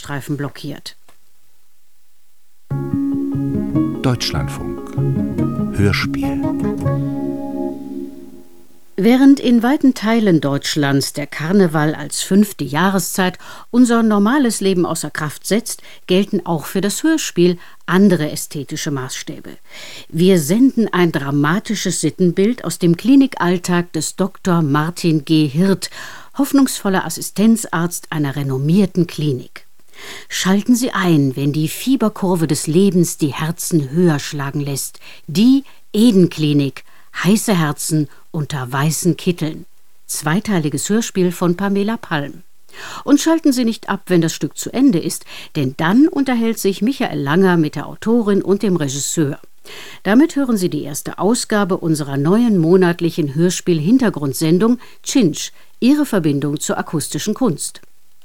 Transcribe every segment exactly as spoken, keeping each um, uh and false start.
Streifen blockiert. Deutschlandfunk. Hörspiel. Während in weiten Teilen Deutschlands der Karneval als fünfte Jahreszeit unser normales Leben außer Kraft setzt, gelten auch für das Hörspiel andere ästhetische Maßstäbe. Wir senden ein dramatisches Sittenbild aus dem Klinikalltag des Doktor Martin G. Hirt, hoffnungsvoller Assistenzarzt einer renommierten Klinik. Schalten Sie ein, wenn die Fieberkurve des Lebens die Herzen höher schlagen lässt. Die Eden-Klinik. Heiße Herzen unter weißen Kitteln. Zweiteiliges Hörspiel von Pamela Palm. Und schalten Sie nicht ab, wenn das Stück zu Ende ist, denn dann unterhält sich Michael Langer mit der Autorin und dem Regisseur. Damit hören Sie die erste Ausgabe unserer neuen monatlichen Hörspiel-Hintergrundsendung Tschintsch, Ihre Verbindung zur akustischen Kunst.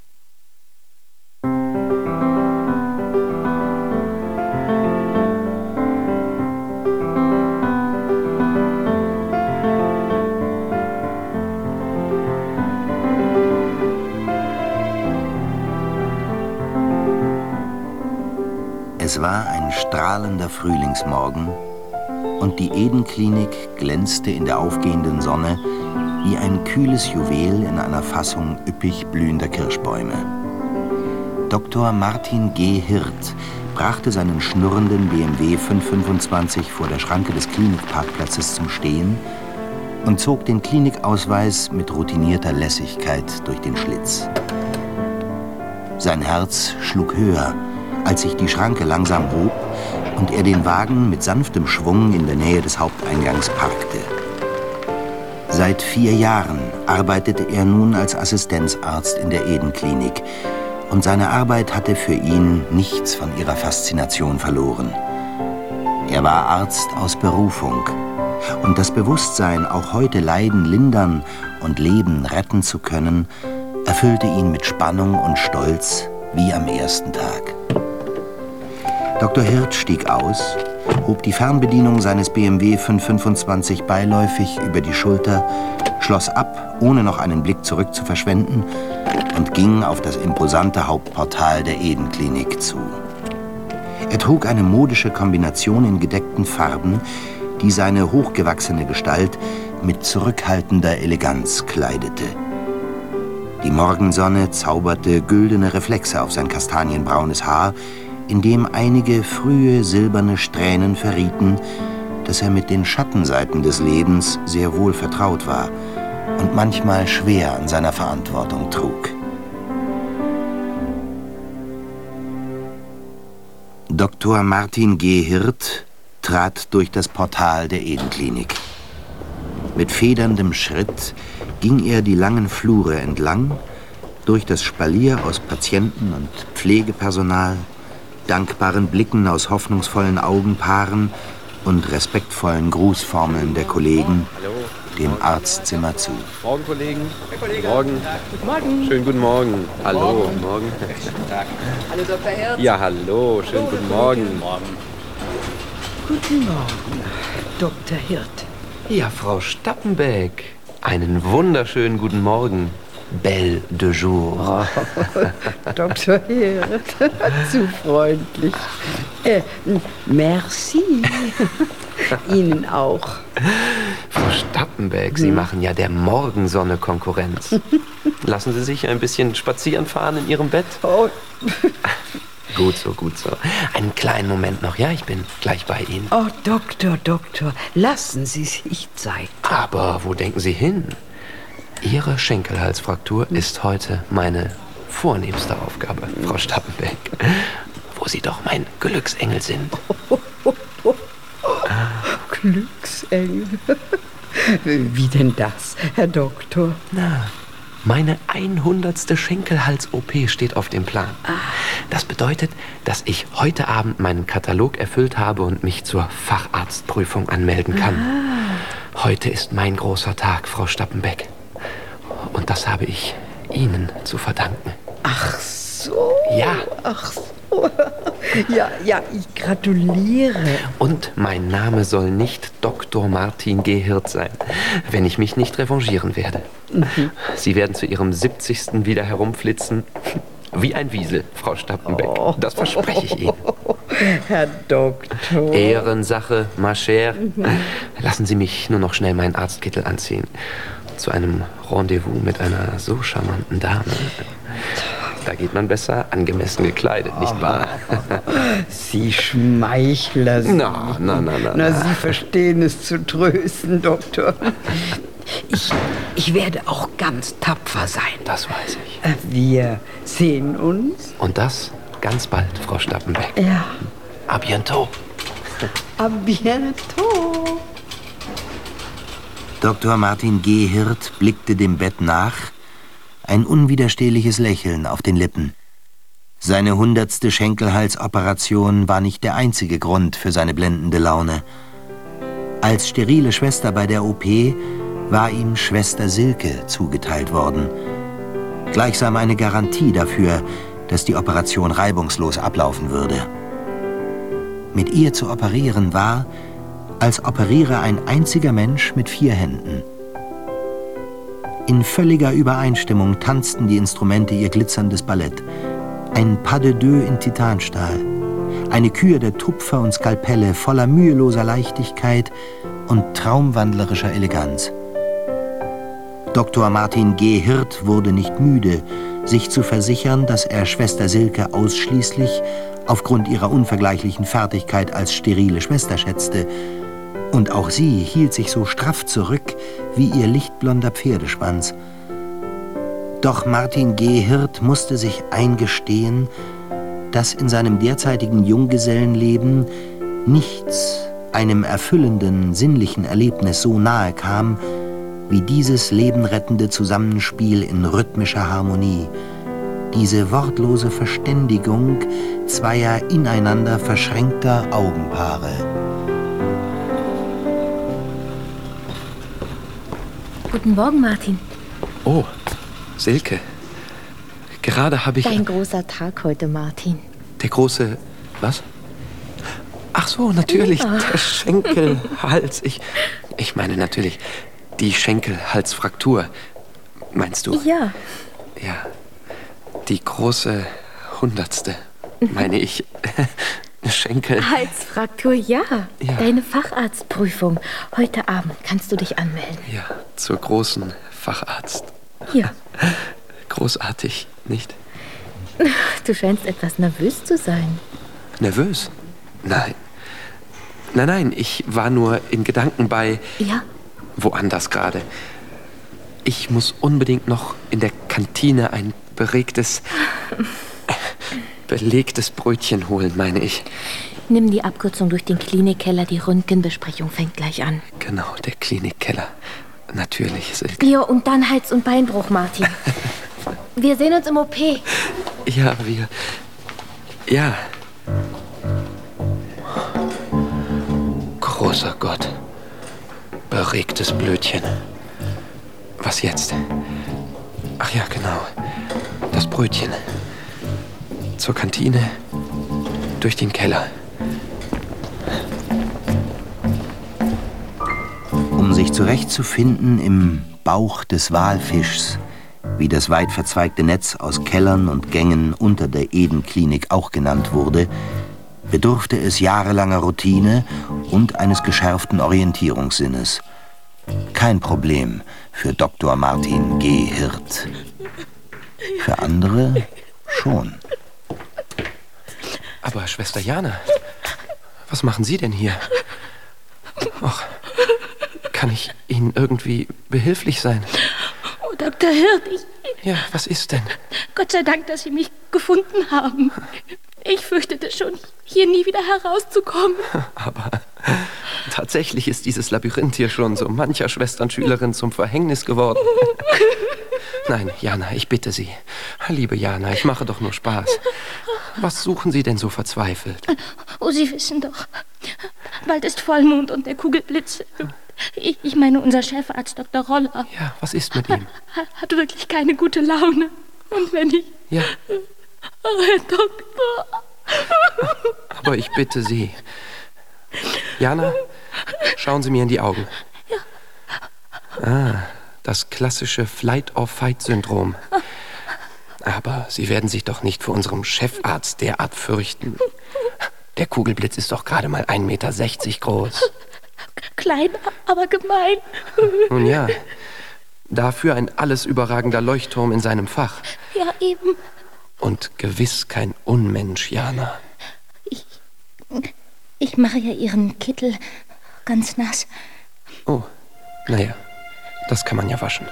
Es war ein strahlender Frühlingsmorgen und die Eden-Klinik glänzte in der aufgehenden Sonne wie ein kühles Juwel in einer Fassung üppig blühender Kirschbäume. Doktor Martin G. Hirt brachte seinen schnurrenden B M W fünfhundertfünfundzwanzig vor der Schranke des Klinikparkplatzes zum Stehen und zog den Klinikausweis mit routinierter Lässigkeit durch den Schlitz. Sein Herz schlug höher, als sich die Schranke langsam hob und er den Wagen mit sanftem Schwung in der Nähe des Haupteingangs parkte. Seit vier Jahren arbeitete er nun als Assistenzarzt in der Eden-Klinik und seine Arbeit hatte für ihn nichts von ihrer Faszination verloren. Er war Arzt aus Berufung und das Bewusstsein, auch heute Leiden lindern und Leben retten zu können, erfüllte ihn mit Spannung und Stolz wie am ersten Tag. Doktor Hirt stieg aus, hob die Fernbedienung seines B M W fünfhundertfünfundzwanzig beiläufig über die Schulter, schloss ab, ohne noch einen Blick zurück zu verschwenden, und ging auf das imposante Hauptportal der Eden-Klinik zu. Er trug eine modische Kombination in gedeckten Farben, die seine hochgewachsene Gestalt mit zurückhaltender Eleganz kleidete. Die Morgensonne zauberte güldene Reflexe auf sein kastanienbraunes Haar, in dem einige frühe silberne Strähnen verrieten, dass er mit den Schattenseiten des Lebens sehr wohl vertraut war und manchmal schwer an seiner Verantwortung trug. Doktor Martin G. Hirt trat durch das Portal der Eden-Klinik. Mit federndem Schritt ging er die langen Flure entlang, durch das Spalier aus Patienten und Pflegepersonal, dankbaren Blicken aus hoffnungsvollen Augenpaaren und respektvollen Grußformeln der Kollegen, Hallo. dem Arztzimmer zu. Morgen, Kollegen. Herr Kollege. Morgen. Guten Morgen. Schönen guten Morgen. Hallo. Morgen. Morgen. Hallo, Doktor Hirt. Ja, hallo. Schönen guten Morgen. Guten Morgen. Guten Morgen, Doktor Hirt. Ja, Frau Stappenbeck. Einen wunderschönen guten Morgen. Belle de jour. Oh, Doktor Hirt, zu freundlich. Äh, merci. Ihnen auch. Frau Stappenbeck, Sie hm. machen ja der Morgensonne Konkurrenz. Lassen Sie sich ein bisschen spazieren fahren in Ihrem Bett? Oh. Gut so, gut so. Einen kleinen Moment noch, ja? Ich bin gleich bei Ihnen. Oh, Doktor, Doktor, lassen Sie sich Zeit. Aber wo denken Sie hin? Ihre Schenkelhalsfraktur ist heute meine vornehmste Aufgabe, Frau Stappenbeck. Wo Sie doch mein Glücksengel sind. Oh, oh, oh, oh. Glücksengel? Wie denn das, Herr Doktor? Na, meine hundertste Schenkelhals-O P steht auf dem Plan. Das bedeutet, dass ich heute Abend meinen Katalog erfüllt habe und mich zur Facharztprüfung anmelden kann. Ah. Heute ist mein großer Tag, Frau Stappenbeck. Und das habe ich Ihnen zu verdanken. Ach so. Ja. Ach so. Ja, ja, ich gratuliere. Und mein Name soll nicht Doktor Martin G. Hirt sein, wenn ich mich nicht revanchieren werde. Mhm. Sie werden zu Ihrem siebzigsten wieder herumflitzen Wie ein Wiesel, Frau Stappenbeck. Oh. Das verspreche ich Ihnen. Herr Doktor. Ehrensache, ma chère. Lassen Sie mich nur noch schnell meinen Arztkittel anziehen. Zu einem Rendezvous mit einer so charmanten Dame. Da geht man besser angemessen gekleidet, nicht wahr? Sie Schmeichler. Sie. Na, na, na, na. Na, Sie verstehen es zu trösten, Doktor. Ich, ich werde auch ganz tapfer sein. Das weiß ich. Wir sehen uns. Und das ganz bald, Frau Stappenbeck. Ja. A bientôt. A bientôt. Doktor Martin G. Hirt blickte dem Bett nach, ein unwiderstehliches Lächeln auf den Lippen. Seine hundertste Schenkelhalsoperation war nicht der einzige Grund für seine blendende Laune. Als sterile Schwester bei der O P war ihm Schwester Silke zugeteilt worden. Gleichsam eine Garantie dafür, dass die Operation reibungslos ablaufen würde. Mit ihr zu operieren war, als operiere ein einziger Mensch mit vier Händen. In völliger Übereinstimmung tanzten die Instrumente ihr glitzerndes Ballett. Ein Pas de deux in Titanstahl, eine Kür der Tupfer und Skalpelle voller müheloser Leichtigkeit und traumwandlerischer Eleganz. Doktor Martin G. Hirt wurde nicht müde, sich zu versichern, dass er Schwester Silke ausschließlich aufgrund ihrer unvergleichlichen Fertigkeit als sterile Schwester schätzte. Und auch sie hielt sich so straff zurück wie ihr lichtblonder Pferdeschwanz. Doch Martin G. Hirt musste sich eingestehen, dass in seinem derzeitigen Junggesellenleben nichts einem erfüllenden, sinnlichen Erlebnis so nahe kam, wie dieses lebenrettende Zusammenspiel in rhythmischer Harmonie, diese wortlose Verständigung zweier ineinander verschränkter Augenpaare. Guten Morgen, Martin. Oh, Silke. Gerade habe ich... Dein großer Tag heute, Martin. Der große... was? Ach so, natürlich, Ja. der Schenkelhals. Ich, ich meine natürlich die Schenkelhalsfraktur. Meinst du? Ja. Ja. Die große Hundertste, meine ich. Schenkel... Halsfraktur, ja. Ja. Deine Facharztprüfung. Heute Abend kannst du dich anmelden. Ja, zur großen Facharzt. Hier. Großartig, nicht? Du scheinst etwas nervös zu sein. Nervös? Nein. Nein, nein, ich war nur in Gedanken bei... Ja? Woanders gerade. Ich muss unbedingt noch in der Kantine ein beregtes... belegtes Brötchen holen, meine ich. Nimm die Abkürzung durch den Klinikkeller. Die Röntgenbesprechung fängt gleich an. Genau, der Klinikkeller. Natürlich, Silke. Ja, und dann Hals- und Beinbruch, Martin. Wir sehen uns im O P. Ja, wir... Ja. Großer Gott. Beregtes Blödchen. Was jetzt? Ach ja, genau. Das Brötchen. Zur Kantine. Durch den Keller. Um sich zurechtzufinden im Bauch des Walfischs, wie das weit verzweigte Netz aus Kellern und Gängen unter der Eden-Klinik auch genannt wurde, bedurfte es jahrelanger Routine und eines geschärften Orientierungssinnes. Kein Problem für Doktor Martin G. Hirt. Für andere schon. Aber Schwester Jana, was machen Sie denn hier? Och, kann ich Ihnen irgendwie behilflich sein? Oh, Doktor Hirt, ich, Ja, was ist denn? Gott sei Dank, dass Sie mich gefunden haben. Ich fürchtete schon, hier nie wieder herauszukommen. Aber tatsächlich ist dieses Labyrinth hier schon so mancher Schwesternschülerin zum Verhängnis geworden. Nein, Jana, ich bitte Sie. Liebe Jana, ich mache doch nur Spaß. Was suchen Sie denn so verzweifelt? Oh, Sie wissen doch, bald ist Vollmond und der Kugelblitz. Ich, ich meine, unser Chefarzt Doktor Roller Ja, was ist mit ihm? hat, hat wirklich keine gute Laune. Und wenn ich... Ja, Oh, Herr Doktor... aber ich bitte Sie. Jana, schauen Sie mir in die Augen. Ah, das klassische Flight-or-Fight-Syndrom. Aber Sie werden sich doch nicht vor unserem Chefarzt derart fürchten. Der Kugelblitz ist doch gerade mal ein Meter sechzig groß. Klein, aber gemein. Nun ja, dafür ein alles überragender Leuchtturm in seinem Fach. Ja, eben. Und gewiss kein Unmensch, Jana. Ich, ich mache ja Ihren Kittel ganz nass. Oh, naja, das kann man ja waschen.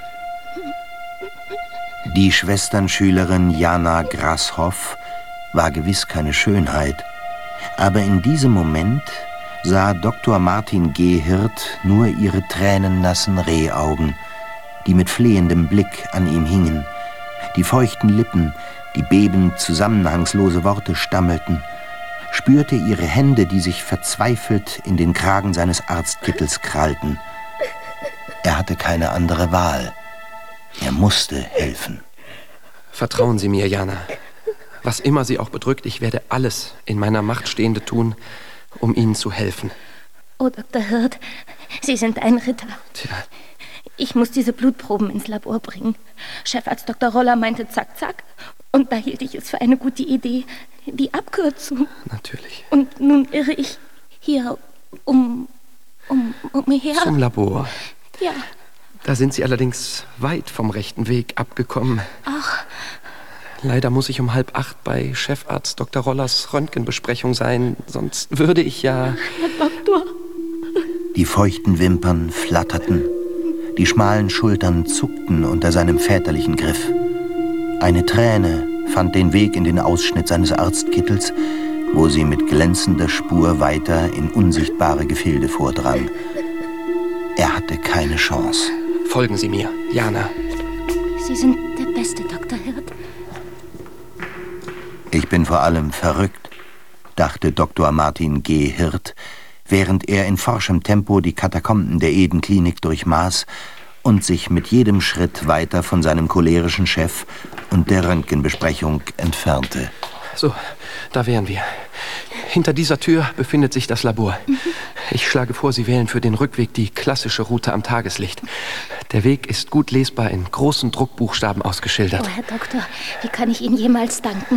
Die Schwesternschülerin Jana Grashoff war gewiss keine Schönheit, aber in diesem Moment sah Doktor Martin Gehirt nur ihre tränennassen Rehaugen, die mit flehendem Blick an ihm hingen, die feuchten Lippen, die bebend zusammenhangslose Worte stammelten, spürte ihre Hände, die sich verzweifelt in den Kragen seines Arztkittels krallten. Er hatte keine andere Wahl. Er musste helfen. Vertrauen Sie mir, Jana. Was immer Sie auch bedrückt, ich werde alles in meiner Macht Stehende tun, um Ihnen zu helfen. Oh, Doktor Hirt, Sie sind ein Ritter. Tja. Ich muss diese Blutproben ins Labor bringen. Chefarzt Doktor Roller meinte zack, zack. Und da hielt ich es für eine gute Idee, die Abkürzung. Natürlich. Und nun irre ich hier um, um, umher. Zum Labor. Ja. Da sind Sie allerdings weit vom rechten Weg abgekommen. Ach. Leider muss ich um halb acht bei Chefarzt Doktor Rollers Röntgenbesprechung sein, sonst würde ich ja... Herr Doktor. Die feuchten Wimpern flatterten, die schmalen Schultern zuckten unter seinem väterlichen Griff. Eine Träne fand den Weg in den Ausschnitt seines Arztkittels, wo sie mit glänzender Spur weiter in unsichtbare Gefilde vordrang. Er hatte keine Chance. Folgen Sie mir, Jana. Sie sind der beste Doktor Hirt. Ich bin vor allem verrückt, dachte Doktor Martin Gehirt, während er in forschem Tempo die Katakomben der Eden-Klinik durchmaß und sich mit jedem Schritt weiter von seinem cholerischen Chef und der Röntgenbesprechung entfernte. So, da wären wir. Hinter dieser Tür befindet sich das Labor. Ich schlage vor, Sie wählen für den Rückweg die klassische Route am Tageslicht. Der Weg ist gut lesbar in großen Druckbuchstaben ausgeschildert. Oh, Herr Doktor, wie kann ich Ihnen jemals danken?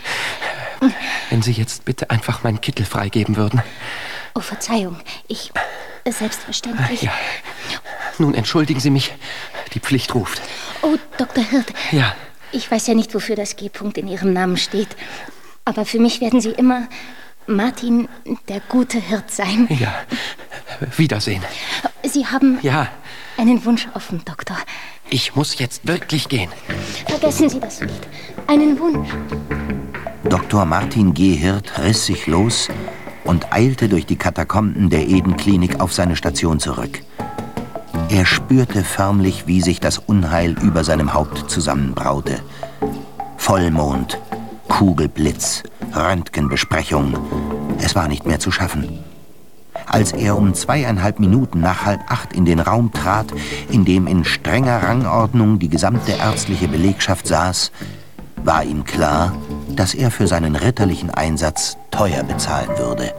Wenn Sie jetzt bitte einfach meinen Kittel freigeben würden. Oh, Verzeihung, ich... Selbstverständlich. Ja. Nun entschuldigen Sie mich, die Pflicht ruft. Oh, Doktor Hirt. Ja. Ich weiß ja nicht, wofür das G-Punkt in Ihrem Namen steht. Aber für mich werden Sie immer Martin, der gute Hirt sein. Ja, Wiedersehen. Sie haben ja. einen Wunsch offen, Doktor. Ich muss jetzt wirklich gehen. Vergessen Sie das nicht. Einen Wunsch. Doktor Martin Gehirt riss sich los und eilte durch die Katakomben der Eden-Klinik auf seine Station zurück. Er spürte förmlich, wie sich das Unheil über seinem Haupt zusammenbraute. Vollmond, Kugelblitz, Röntgenbesprechung. Es war nicht mehr zu schaffen. Als er um zweieinhalb Minuten nach halb acht in den Raum trat, in dem in strenger Rangordnung die gesamte ärztliche Belegschaft saß, war ihm klar, dass er für seinen ritterlichen Einsatz teuer bezahlen würde.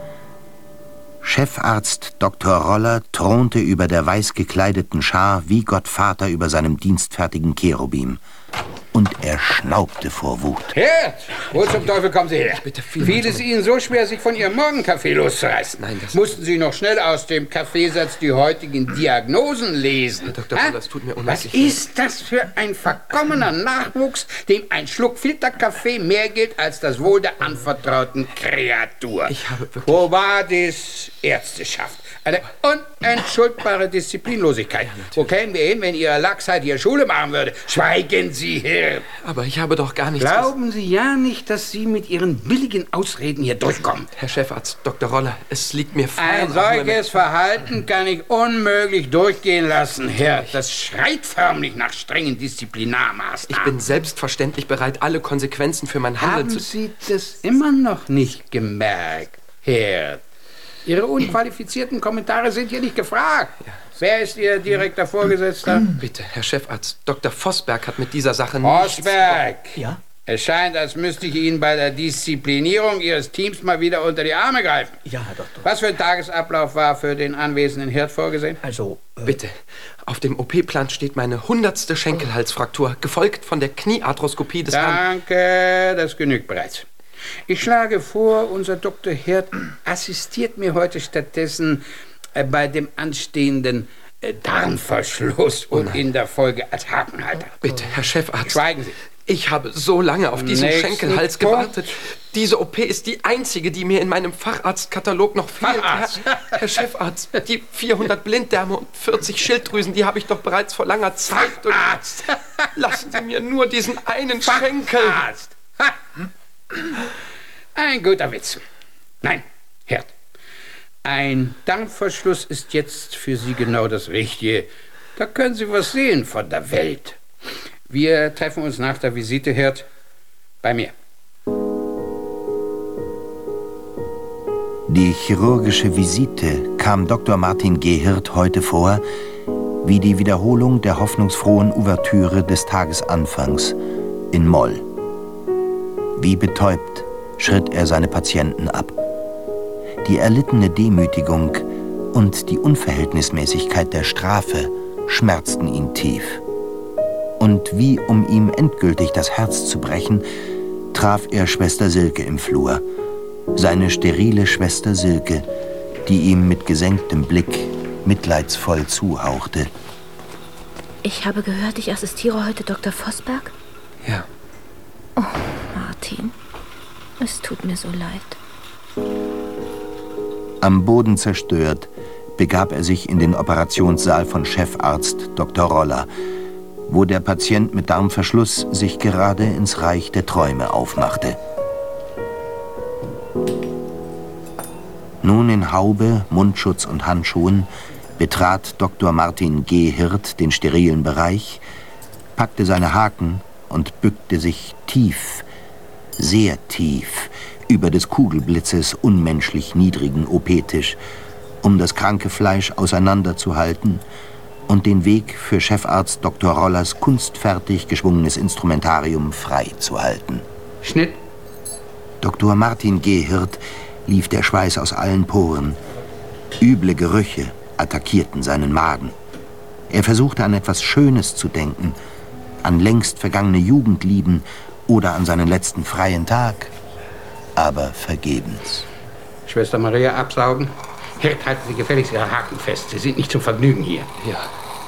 Chefarzt Doktor Roller thronte über der weiß gekleideten Schar wie Gottvater über seinem dienstfertigen Cherubim. Und er schnaubte vor Wut. Hirt, wo zum Teufel kommen Sie her? Bitte viel Fiel es Ihnen so schwer, sich von Ihrem Morgenkaffee loszureißen? Nein, das... Mussten Sie noch schnell aus dem Kaffeesatz die heutigen Diagnosen lesen? Herr Doktor Roller, es tut mir unheimlich Was ist das für ein verkommener Nachwuchs, dem ein Schluck Filterkaffee mehr gilt als das Wohl der anvertrauten Kreatur? Ich habe wirklich... Quo vadis Ärzteschaft? Eine unentschuldbare Disziplinlosigkeit. Wo kämen wir hin, wenn Ihre Lachsheit hier Schule machen würde? Schweigen Sie, Hirt! Aber ich habe doch gar nichts... Glauben Sie ja nicht, dass Sie mit Ihren billigen Ausreden hier durchkommen. Herr Chefarzt, Doktor Roller, es liegt mir fern... Ein solches Verhalten kann ich unmöglich durchgehen lassen, Hirt. Das schreit förmlich nach strengen Disziplinarmaßnahmen. Ich bin selbstverständlich bereit, alle Konsequenzen für mein Handeln zu... Haben Sie das immer noch nicht gemerkt, Hirt? Ihre unqualifizierten Kommentare sind hier nicht gefragt. Ja. Wer ist Ihr direkter Vorgesetzter? Bitte, Herr Chefarzt, Doktor Vosberg hat mit dieser Sache nichts... Vosberg! Ja? Es scheint, als müsste ich Ihnen bei der Disziplinierung Ihres Teams mal wieder unter die Arme greifen. Ja, Herr Doktor. Was für ein Tagesablauf war für den anwesenden Hirt vorgesehen? Also, äh, Bitte. Auf dem O P-Plan steht meine hundertste Schenkelhalsfraktur, gefolgt von der Kniearthroskopie des Herrn... Danke, das genügt bereits. Ich schlage vor, unser Doktor Hirt assistiert mir heute stattdessen äh, bei dem anstehenden äh, Darmverschluss und in der Folge als Hakenhalter. Bitte, Herr Chefarzt. Schweigen Sie. Ich habe so lange auf diesen Nächsten Schenkelhals Punkt. gewartet. Diese O P ist die einzige, die mir in meinem Facharztkatalog noch fehlt. Facharzt? Herr, Herr Chefarzt, die vierhundert Blinddarme und vierzig Schilddrüsen, die habe ich doch bereits vor langer Zeit. Facharzt! Lassen Sie mir nur diesen einen Schenkel. Facharzt! Ha. Ein guter Witz. Nein, Hirt. Ein Darmverschluss ist jetzt für Sie genau das Richtige. Da können Sie was sehen von der Welt. Wir treffen uns nach der Visite, Hirt, bei mir. Die chirurgische Visite kam Doktor Martin G. Hirt heute vor, wie die Wiederholung der hoffnungsfrohen Ouvertüre des Tagesanfangs in Moll. Wie betäubt schritt er seine Patienten ab. Die erlittene Demütigung und die Unverhältnismäßigkeit der Strafe schmerzten ihn tief. Und wie um ihm endgültig das Herz zu brechen, traf er Schwester Silke im Flur. Seine sterile Schwester Silke, die ihm mit gesenktem Blick mitleidsvoll zuhauchte. Ich habe gehört, ich assistiere heute Doktor Vosberg. Ja. Oh, Martin, es tut mir so leid. Am Boden zerstört begab er sich in den Operationssaal von Chefarzt Doktor Roller, wo der Patient mit Darmverschluss sich gerade ins Reich der Träume aufmachte. Nun in Haube, Mundschutz und Handschuhen betrat Doktor Martin G. Hirt den sterilen Bereich, packte seine Haken und bückte sich tief, sehr tief, über des Kugelblitzes unmenschlich niedrigen O P-Tisch, um das kranke Fleisch auseinanderzuhalten und den Weg für Chefarzt Doktor Rollers kunstfertig geschwungenes Instrumentarium frei zu halten. Schnitt. Doktor Martin G. Hirt lief der Schweiß aus allen Poren. Üble Gerüche attackierten seinen Magen. Er versuchte an etwas Schönes zu denken, an längst vergangene Jugendlieben oder an seinen letzten freien Tag, aber vergebens. Schwester Maria, absaugen. Hirt, halten Sie gefälligst Ihre Haken fest. Sie sind nicht zum Vergnügen hier. Ja.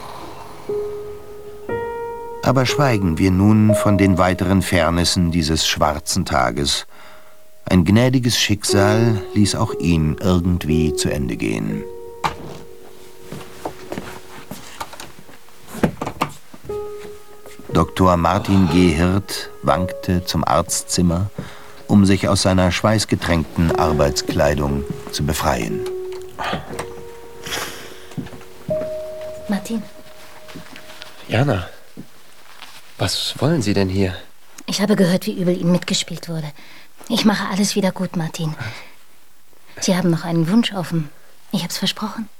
Aber schweigen wir nun von den weiteren Fairnessen dieses schwarzen Tages. Ein gnädiges Schicksal ließ auch ihn irgendwie zu Ende gehen. Doktor Martin G. Hirt wankte zum Arztzimmer, um sich aus seiner schweißgetränkten Arbeitskleidung zu befreien. Martin, Jana, was wollen Sie denn hier? ich habe gehört, wie übel Ihnen mitgespielt wurde. Ich mache alles wieder gut, Martin. Sie haben noch einen Wunsch offen. Ich hab's versprochen.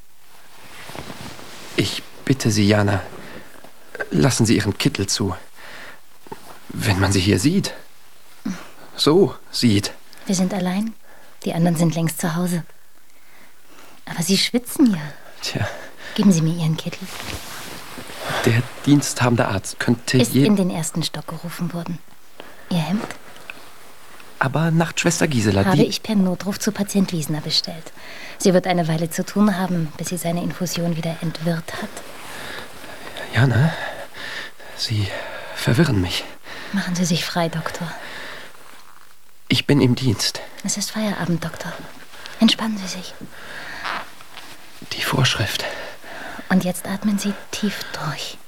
Ich bitte Sie, Jana, lassen Sie Ihren Kittel zu. Wenn man Sie hier sieht, so sieht. Wir sind allein. Die anderen sind längst zu Hause. Aber Sie schwitzen ja. Tja, Geben Sie mir Ihren Kittel. der diensthabende Arzt könnte Ist je... in den ersten Stock gerufen worden. Ihr Hemd Aber Nachtschwester Gisela, habe die... ich per Notruf zu Patient Wiesner bestellt. Sie wird eine Weile zu tun haben, bis sie seine Infusion wieder entwirrt hat. Jana, Sie verwirren mich. Machen Sie sich frei, Doktor. Ich bin im Dienst. Es ist Feierabend, Doktor. Entspannen Sie sich. Die Vorschrift. Und jetzt atmen Sie tief durch.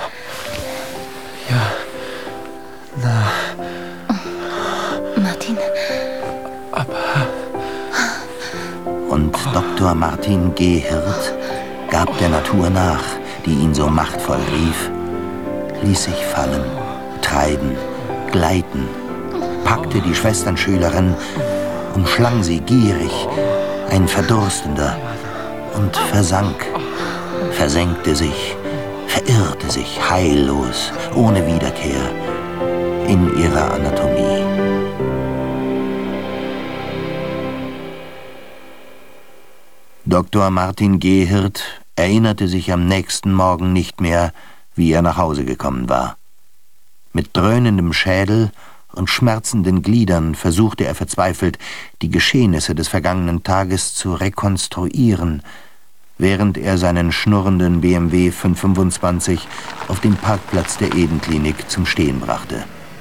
Ja, na, Martin, Und Doktor Martin G. Hirt gab der Natur nach, die ihn so machtvoll rief, ließ sich fallen, treiben, gleiten, packte die Schwesternschülerin, umschlang sie gierig, ein Verdurstender, und versank, versenkte sich, verirrte sich heillos, ohne Wiederkehr, in ihrer Anatomie. Doktor Martin Gehirt erinnerte sich am nächsten Morgen nicht mehr, wie er nach Hause gekommen war. Mit dröhnendem Schädel und schmerzenden Gliedern versuchte er verzweifelt, die Geschehnisse des vergangenen Tages zu rekonstruieren, während er seinen schnurrenden B M W fünfhundertfünfundzwanzig auf dem Parkplatz der Eden-Klinik zum Stehen brachte.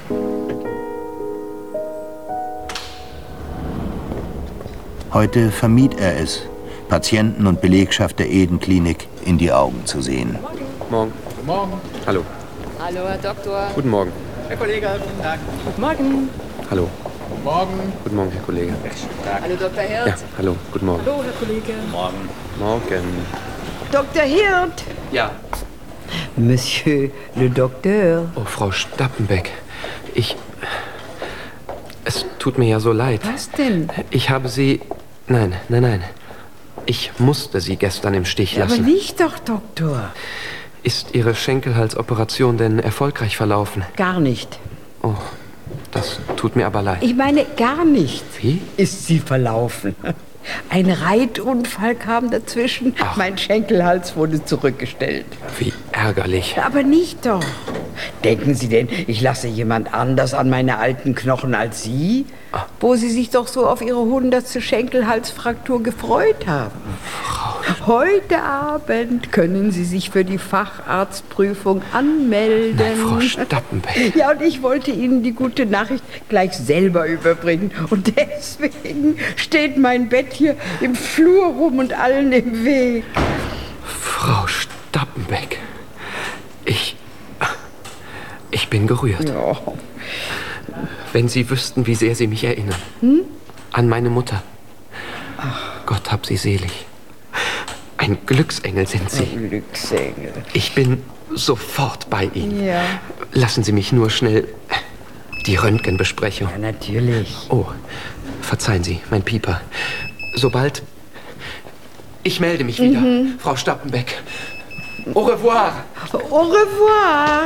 Heute vermied er es, Patienten und Belegschaft der Eden-Klinik in die Augen zu sehen. Morgen. Guten Morgen. Hallo. Hallo, Herr Doktor. Guten Morgen. Herr Kollege, guten Tag. Guten Morgen. Hallo. Guten Morgen. Guten Morgen, Herr Kollege. Tag. Hallo, Doktor Hirt. Ja, hallo. Guten Morgen. Hallo, Herr Kollege. Guten Morgen. Morgen. Doktor Hirt. Ja. Monsieur le Docteur. Oh, Frau Stappenbeck. Ich... Es tut mir ja so leid. Was denn? Ich habe Sie... Nein, nein, nein. Ich musste Sie gestern im Stich lassen. Aber nicht doch, Doktor. Ist Ihre Schenkelhalsoperation denn erfolgreich verlaufen? Gar nicht. Oh, das tut mir aber leid. Ich meine, gar nicht. Wie? Ist sie verlaufen. Ein Reitunfall kam dazwischen. Ach. Mein Schenkelhals wurde zurückgestellt. Wie ärgerlich. Aber nicht doch. Denken Sie denn, ich lasse jemand anders an meine alten Knochen als Sie? Ah. Wo Sie sich doch so auf Ihre hundertste Schenkelhalsfraktur gefreut haben. Heute Abend können Sie sich für die Facharztprüfung anmelden. Nein, Frau Stappenbeck. Ja, und ich wollte Ihnen die gute Nachricht gleich selber überbringen. Und deswegen steht mein Bett hier im Flur rum und allen im Weg. Frau Stappenbeck, ich... Ich bin gerührt. Ja. Wenn Sie wüssten, wie sehr Sie mich erinnern. Hm? An meine Mutter. Ach. Gott hab sie selig. Ein Glücksengel sind Sie. Ein Glücksengel. Ich bin sofort bei Ihnen. Ja. Lassen Sie mich nur schnell die Röntgenbesprechung. Ja, natürlich. Oh, verzeihen Sie, mein Pieper. Sobald... Ich melde mich wieder, Mhm. Frau Stappenbeck. Au revoir. Au revoir.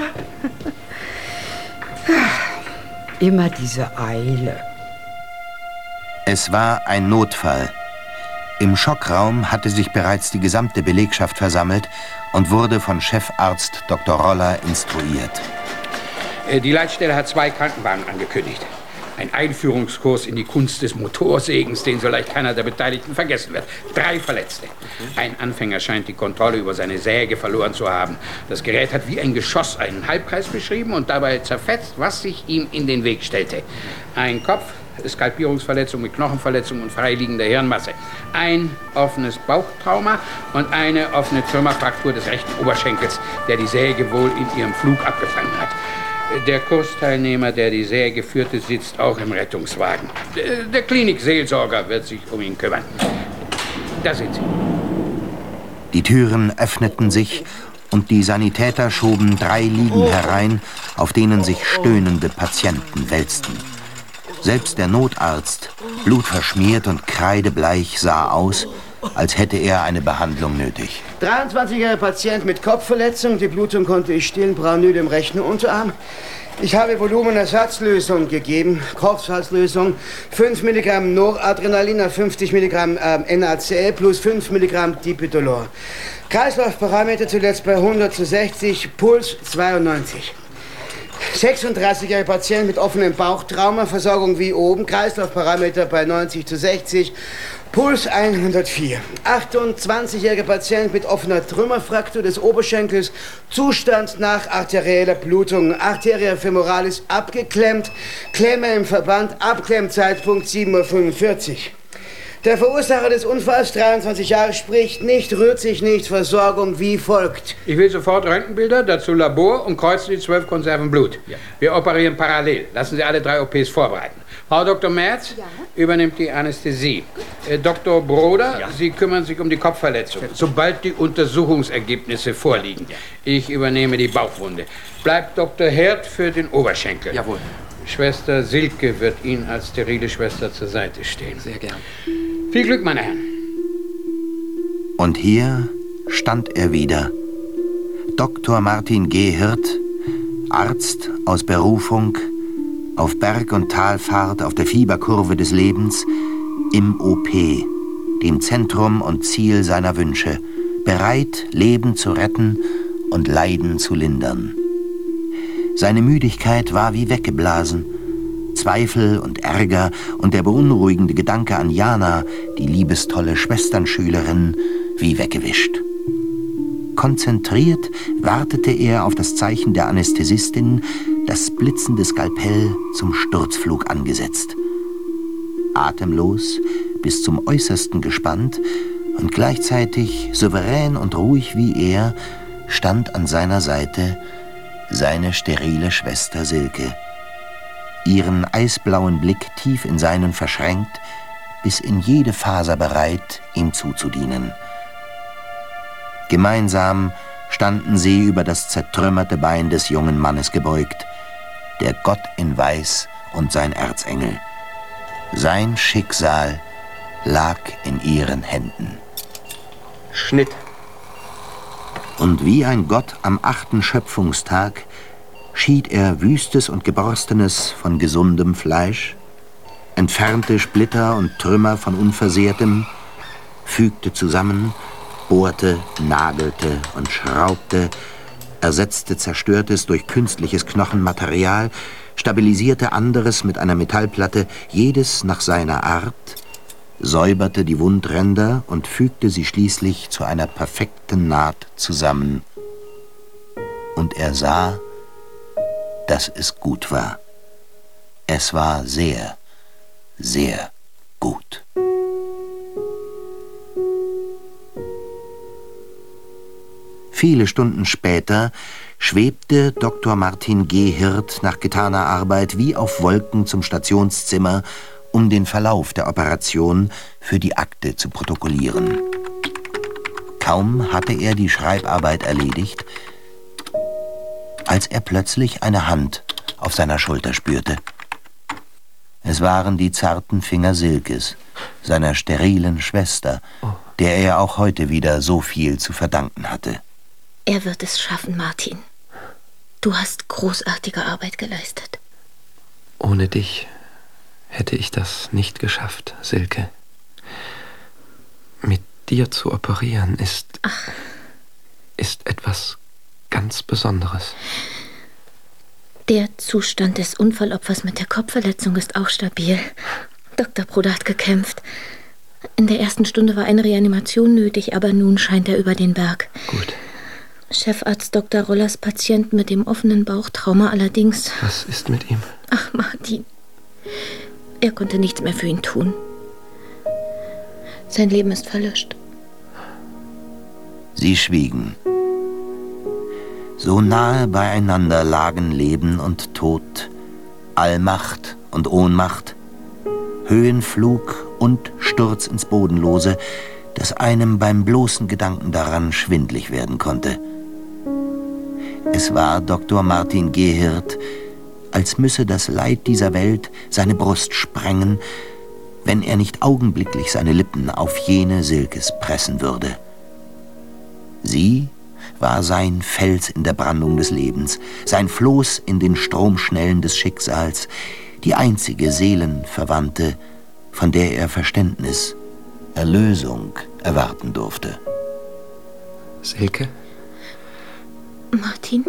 Immer diese Eile. Es war ein Notfall. Im Schockraum hatte sich bereits die gesamte Belegschaft versammelt und wurde von Chefarzt Doktor Roller instruiert. Die Leitstelle hat zwei Krankenwagen angekündigt. Ein Einführungskurs in die Kunst des Motorsägens, den so leicht keiner der Beteiligten vergessen wird. Drei Verletzte. Ein Anfänger scheint die Kontrolle über seine Säge verloren zu haben. Das Gerät hat wie ein Geschoss einen Halbkreis beschrieben und dabei zerfetzt, was sich ihm in den Weg stellte. Ein Kopf, Skalpierungsverletzung mit Knochenverletzung und freiliegender Hirnmasse. Ein offenes Bauchtrauma und eine offene Trümmerfraktur des rechten Oberschenkels, der die Säge wohl in ihrem Flug abgefangen hat. Der Kursteilnehmer, der die Säge führte, sitzt auch im Rettungswagen. Der Klinikseelsorger wird sich um ihn kümmern. Da sind sie. Die Türen öffneten sich und die Sanitäter schoben drei Liegen herein, auf denen sich stöhnende Patienten wälzten. Selbst der Notarzt, blutverschmiert und kreidebleich, sah aus, als hätte er eine Behandlung nötig. dreiundzwanzigjähriger Patient mit Kopfverletzung. Die Blutung konnte ich stillen, Branül im rechten Unterarm. Ich habe Volumenersatzlösung gegeben, Kochsalzlösung, fünf Milligramm Noradrenalin, fünfzig Milligramm äh, N A C L plus fünf Milligramm Dipidolor. Kreislaufparameter zuletzt bei hundert zu sechzig, Puls zweiundneunzig. sechsunddreißigjähriger Patient mit offenem Bauchtrauma, Versorgung wie oben, Kreislaufparameter bei neunzig zu sechzig, Puls hundertvier. achtundzwanzigjähriger Patient mit offener Trümmerfraktur des Oberschenkels, Zustand nach arterieller Blutung, Arteria femoralis abgeklemmt, Klemme im Verband, Abklemmzeitpunkt sieben Uhr fünfundvierzig. Der Verursacher des Unfalls, dreiundzwanzig Jahre, spricht nicht, rührt sich nicht, Versorgung wie folgt. Ich will sofort Röntgenbilder, dazu Labor und kreuzen die zwölf Konserven Blut. Ja. Wir operieren parallel. Lassen Sie alle drei O Ps vorbereiten. Frau Doktor Merz ja. übernimmt die Anästhesie. Äh, Doktor Broder, ja. Sie kümmern sich um die Kopfverletzung, sobald die Untersuchungsergebnisse vorliegen. Ja. Ich übernehme die Bauchwunde. Bleibt Doktor Hirt für den Oberschenkel. Jawohl. Schwester Silke wird Ihnen als sterile Schwester zur Seite stehen. Sehr gern. Viel Glück, meine Herren. Und hier stand er wieder. Doktor Martin Gehirt, Arzt aus Berufung, auf Berg- und Talfahrt auf der Fieberkurve des Lebens, im O P, dem Zentrum und Ziel seiner Wünsche, bereit, Leben zu retten und Leiden zu lindern. Seine Müdigkeit war wie weggeblasen. Zweifel und Ärger und der beunruhigende Gedanke an Jana, die liebestolle Schwesternschülerin, wie weggewischt. Konzentriert wartete er auf das Zeichen der Anästhesistin, das blitzende Skalpell zum Sturzflug angesetzt. Atemlos, bis zum Äußersten gespannt und gleichzeitig souverän und ruhig wie er, stand an seiner Seite seine sterile Schwester Silke, ihren eisblauen Blick tief in seinen verschränkt, bis in jede Faser bereit, ihm zuzudienen. Gemeinsam standen sie über das zertrümmerte Bein des jungen Mannes gebeugt, der Gott in Weiß und sein Erzengel. Sein Schicksal lag in ihren Händen. Schnitt. Und wie ein Gott am achten Schöpfungstag schied er Wüstes und Geborstenes von gesundem Fleisch, entfernte Splitter und Trümmer von Unversehrtem, fügte zusammen, bohrte, nagelte und schraubte, ersetzte Zerstörtes durch künstliches Knochenmaterial, stabilisierte anderes mit einer Metallplatte, jedes nach seiner Art, säuberte die Wundränder und fügte sie schließlich zu einer perfekten Naht zusammen. Und er sah, dass es gut war. Es war sehr, sehr gut. Viele Stunden später schwebte Doktor Martin Gehirt nach getaner Arbeit wie auf Wolken zum Stationszimmer, um den Verlauf der Operation für die Akte zu protokollieren. Kaum hatte er die Schreibarbeit erledigt, als er plötzlich eine Hand auf seiner Schulter spürte. Es waren die zarten Finger Silkes, seiner sterilen Schwester, der er auch heute wieder so viel zu verdanken hatte. Er wird es schaffen, Martin. Du hast großartige Arbeit geleistet. Ohne dich hätte ich das nicht geschafft, Silke. Mit dir zu operieren ist, Ach. ist etwas ganz Besonderes. Der Zustand des Unfallopfers mit der Kopfverletzung ist auch stabil. Doktor Bruder hat gekämpft. In der ersten Stunde war eine Reanimation nötig, aber nun scheint er über den Berg. Gut. Chefarzt Doktor Rollers Patient mit dem offenen Bauchtrauma allerdings. Was ist mit ihm? Ach, Martin. Er konnte nichts mehr für ihn tun. Sein Leben ist verlöscht. Sie schwiegen. So nahe beieinander lagen Leben und Tod, Allmacht und Ohnmacht, Höhenflug und Sturz ins Bodenlose, dass einem beim bloßen Gedanken daran schwindlig werden konnte. Es war Doktor Martin Gehirt, als müsse das Leid dieser Welt seine Brust sprengen, wenn er nicht augenblicklich seine Lippen auf jene Silkes pressen würde. Sie war sein Fels in der Brandung des Lebens, sein Floß in den Stromschnellen des Schicksals, die einzige Seelenverwandte, von der er Verständnis, Erlösung erwarten durfte. Silke? Martin?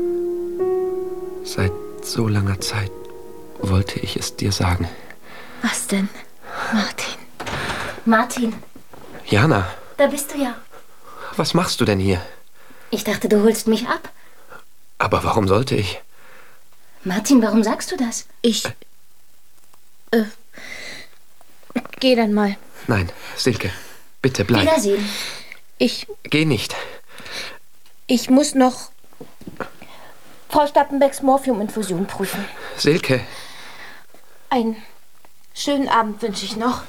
Seit so langer Zeit wollte ich es dir sagen. Was denn, Martin? Martin. Jana. Da bist du ja. Was machst du denn hier? Ich dachte, du holst mich ab. Aber warum sollte ich? Martin, warum sagst du das? Ich... Äh... Geh dann mal. Nein, Silke, bitte bleib. Wiedersehen. Ich... Geh nicht. Ich muss noch Frau Stappenbecks Morphiuminfusion prüfen. Silke. Einen schönen Abend wünsche ich noch.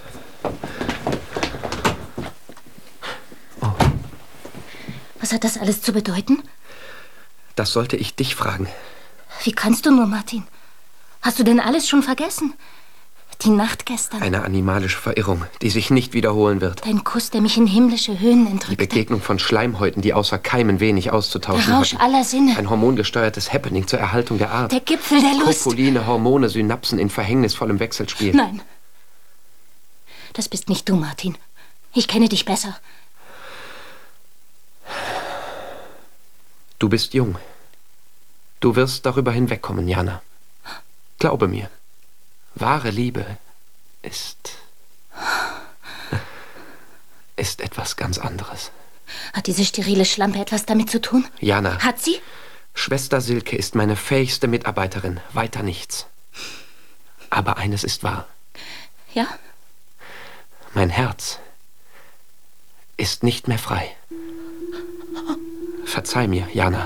Oh. Was hat das alles zu bedeuten? Das sollte ich dich fragen. Wie kannst du nur, Martin? Hast du denn alles schon vergessen? Die Nacht gestern. Eine animalische Verirrung, die sich nicht wiederholen wird. Dein Kuss, der mich in himmlische Höhen entrückte. Die Begegnung von Schleimhäuten, die außer Keimen wenig auszutauschen Der Rausch hatten. aller Sinne. Ein hormongesteuertes Happening zur Erhaltung der Art. Der Gipfel der Lust. Kopuline, Hormone, Synapsen in verhängnisvollem Wechselspiel. Nein. Das bist nicht du, Martin. Ich kenne dich besser. Du bist jung. Du wirst darüber hinwegkommen, Jana. Glaube mir. Wahre Liebe ist... ist etwas ganz anderes. Hat diese sterile Schlampe etwas damit zu tun? Jana. Hat sie? Schwester Silke ist meine fähigste Mitarbeiterin. Weiter nichts. Aber eines ist wahr. Ja? Mein Herz ist nicht mehr frei. Verzeih mir, Jana.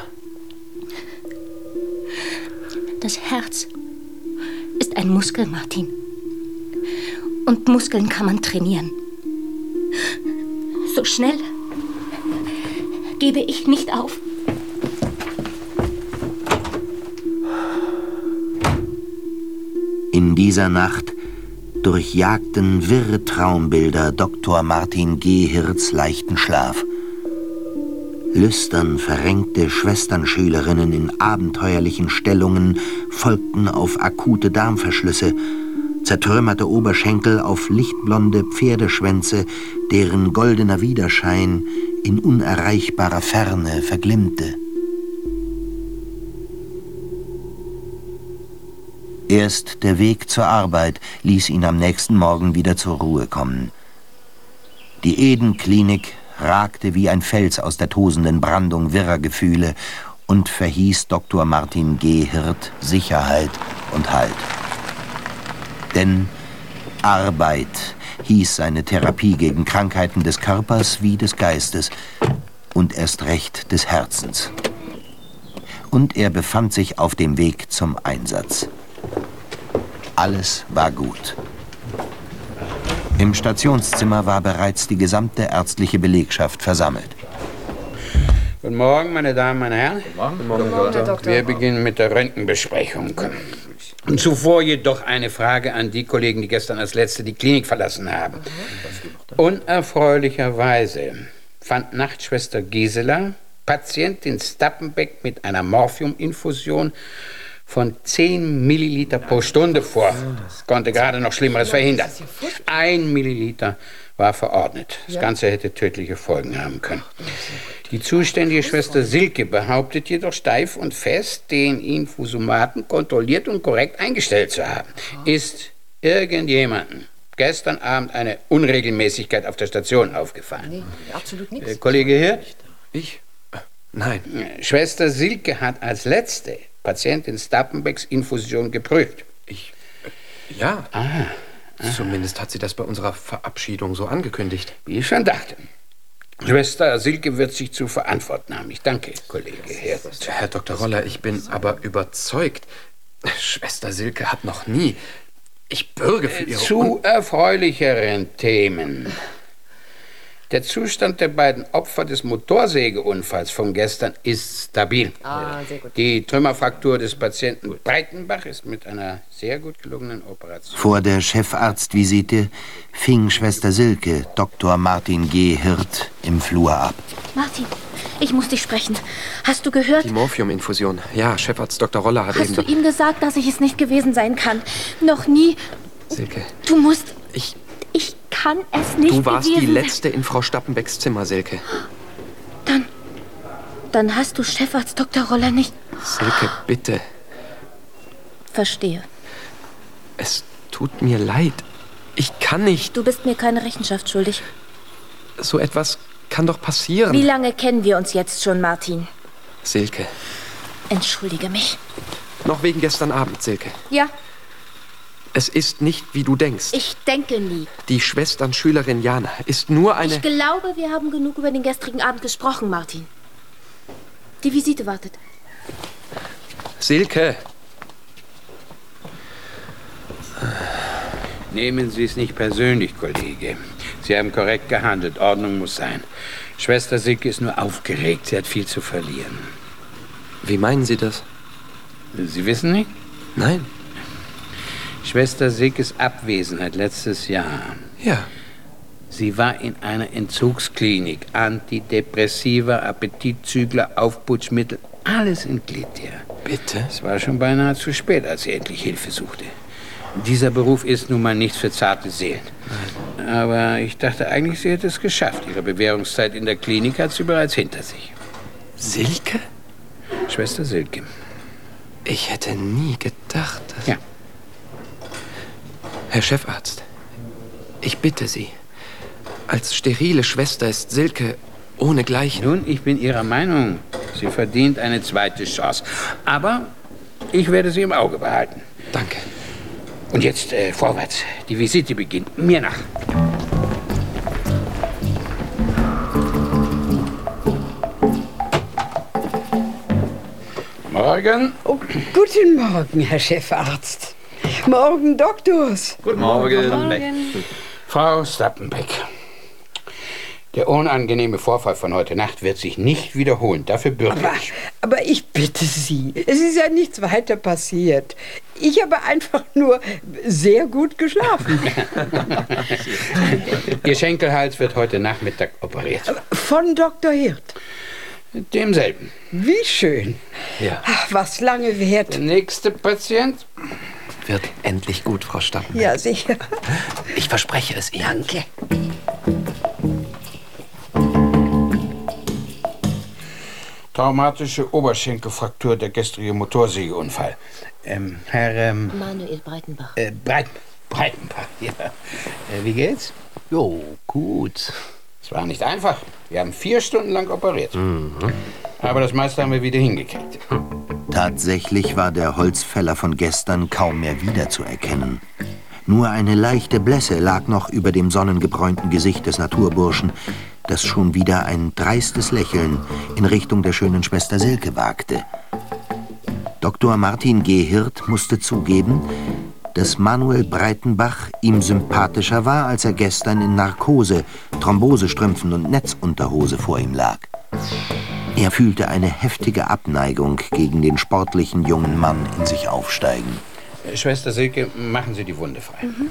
Das Herz ist ein Muskel, Martin. Und Muskeln kann man trainieren. So schnell gebe ich nicht auf. In dieser Nacht durchjagten wirre Traumbilder Doktor Martin G. Hirths leichten Schlaf. Lüstern verrenkte Schwesternschülerinnen in abenteuerlichen Stellungen folgten auf akute Darmverschlüsse, zertrümmerte Oberschenkel auf lichtblonde Pferdeschwänze, deren goldener Widerschein in unerreichbarer Ferne verglimmte. Erst der Weg zur Arbeit ließ ihn am nächsten Morgen wieder zur Ruhe kommen. Die Eden-Klinik ragte wie ein Fels aus der tosenden Brandung wirrer Gefühle und verhieß Doktor Martin G. Hirth Sicherheit und Halt. Denn Arbeit hieß seine Therapie gegen Krankheiten des Körpers wie des Geistes und erst recht des Herzens. Und er befand sich auf dem Weg zum Einsatz. Alles war gut. Im Stationszimmer war bereits die gesamte ärztliche Belegschaft versammelt. Guten Morgen, meine Damen, meine Herren. Guten Morgen, Guten Morgen, Guten Morgen Herr Doktor. Wir beginnen mit der Röntgenbesprechung. Und zuvor jedoch eine Frage an die Kollegen, die gestern als Letzte die Klinik verlassen haben. Unerfreulicherweise fand Nachtschwester Gisela Patientin Stappenbeck mit einer Morphiuminfusion von zehn Milliliter pro Stunde vor. Das konnte gerade noch Schlimmeres verhindern. Ein Milliliter war verordnet. Das Ganze hätte tödliche Folgen haben können. Die zuständige Schwester Silke behauptet jedoch steif und fest, den Infusomaten kontrolliert und korrekt eingestellt zu haben. Ist irgendjemandem gestern Abend eine Unregelmäßigkeit auf der Station aufgefallen? Nee, absolut nichts. Äh, Kollege Hirth? Ich? Nein. Schwester Silke hat als letzte Patientin Stappenbecks Infusion geprüft. Ich? Äh, ja. Ah, ah. Zumindest hat sie das bei unserer Verabschiedung so angekündigt. Wie ich schon dachte. Schwester Silke wird sich zu verantworten haben. Ich danke, Kollege Hirth. Herr Doktor Roller, ich bin aber überzeugt, Schwester Silke hat noch nie... Ich bürge für ihre... Zu erfreulicheren Themen. Der Zustand der beiden Opfer des Motorsägeunfalls von gestern ist stabil. Ah, sehr gut. Die Trümmerfraktur des Patienten Breitenbach ist mit einer sehr gut gelungenen Operation. Vor der Chefarztvisite fing Schwester Silke Doktor Martin G. Hirth im Flur ab. Martin, ich muss dich sprechen. Hast du gehört? Die Morphiuminfusion. Ja, Chefarzt Doktor Roller hat Hast eben... Hast du ihm gesagt, dass ich es nicht gewesen sein kann? Noch nie. Silke. Du musst... Ich... Ich kann es nicht Du warst die gewesen Letzte in Frau Stappenbecks Zimmer, Silke. Dann... Dann hast du Chefarzt Doktor Roller nicht... Silke, bitte. Verstehe. Es tut mir leid. Ich kann nicht. Du bist mir keine Rechenschaft schuldig. So etwas kann doch passieren. Wie lange kennen wir uns jetzt schon, Martin? Silke. Entschuldige mich. Noch wegen gestern Abend, Silke. Ja. Es ist nicht, wie du denkst. Ich denke nie. Die Schwesternschülerin Jana ist nur eine... Ich glaube, wir haben genug über den gestrigen Abend gesprochen, Martin. Die Visite wartet. Silke. Nehmen Sie es nicht persönlich, Kollege. Sie haben korrekt gehandelt. Ordnung muss sein. Schwester Silke ist nur aufgeregt. Sie hat viel zu verlieren. Wie meinen Sie das? Sie wissen nicht? Nein. Schwester Silkes Abwesenheit letztes Jahr. Ja. Sie war in einer Entzugsklinik. Antidepressiva, Appetitzügler, Aufputschmittel, alles in Glitia. Bitte? Es war schon beinahe zu spät, als sie endlich Hilfe suchte. Dieser Beruf ist nun mal nichts für zarte Seelen. Nein. Aber ich dachte eigentlich, sie hätte es geschafft. Ihre Bewährungszeit in der Klinik hat sie bereits hinter sich. Silke? Schwester Silke. Ich hätte nie gedacht, dass... Ja. Herr Chefarzt, ich bitte Sie, als sterile Schwester ist Silke ohnegleichen. Nun, ich bin Ihrer Meinung. Sie verdient eine zweite Chance. Aber ich werde sie im Auge behalten. Danke. Und jetzt äh, vorwärts. Die Visite beginnt. Mir nach. Morgen. Oh, guten Morgen, Herr Chefarzt. Morgen, Doktors. Guten Morgen. Guten Morgen. Frau Stappenbeck. Der unangenehme Vorfall von heute Nacht wird sich nicht wiederholen. Dafür bürge aber, ich. Aber ich bitte Sie, es ist ja nichts weiter passiert. Ich habe einfach nur sehr gut geschlafen. Ihr Schenkelhals wird heute Nachmittag operiert. Von Doktor Hirt? Demselben. Wie schön. Ja. Ach, was lange währt. Der nächste Patient wird endlich gut, Frau Stappenbeck. Ja, sicher. Ich verspreche es Ihnen. Danke. Traumatische Oberschenkelfraktur, der gestrige Motorsägeunfall. Ähm, Herr... Ähm, Manuel Breitenbach. Äh, Breit, Breitenbach, ja. Äh, wie geht's? Jo, gut. Es war nicht einfach. Wir haben vier Stunden lang operiert. Mhm. Aber das meiste haben wir wieder hingekriegt. Tatsächlich war der Holzfäller von gestern kaum mehr wiederzuerkennen. Nur eine leichte Blässe lag noch über dem sonnengebräunten Gesicht des Naturburschen, das schon wieder ein dreistes Lächeln in Richtung der schönen Schwester Silke wagte. Doktor Martin G. Hirt musste zugeben, dass Manuel Breitenbach ihm sympathischer war, als er gestern in Narkose, Thrombosestrümpfen und Netzunterhose vor ihm lag. Er fühlte eine heftige Abneigung gegen den sportlichen jungen Mann in sich aufsteigen. Schwester Silke, machen Sie die Wunde frei. Mhm.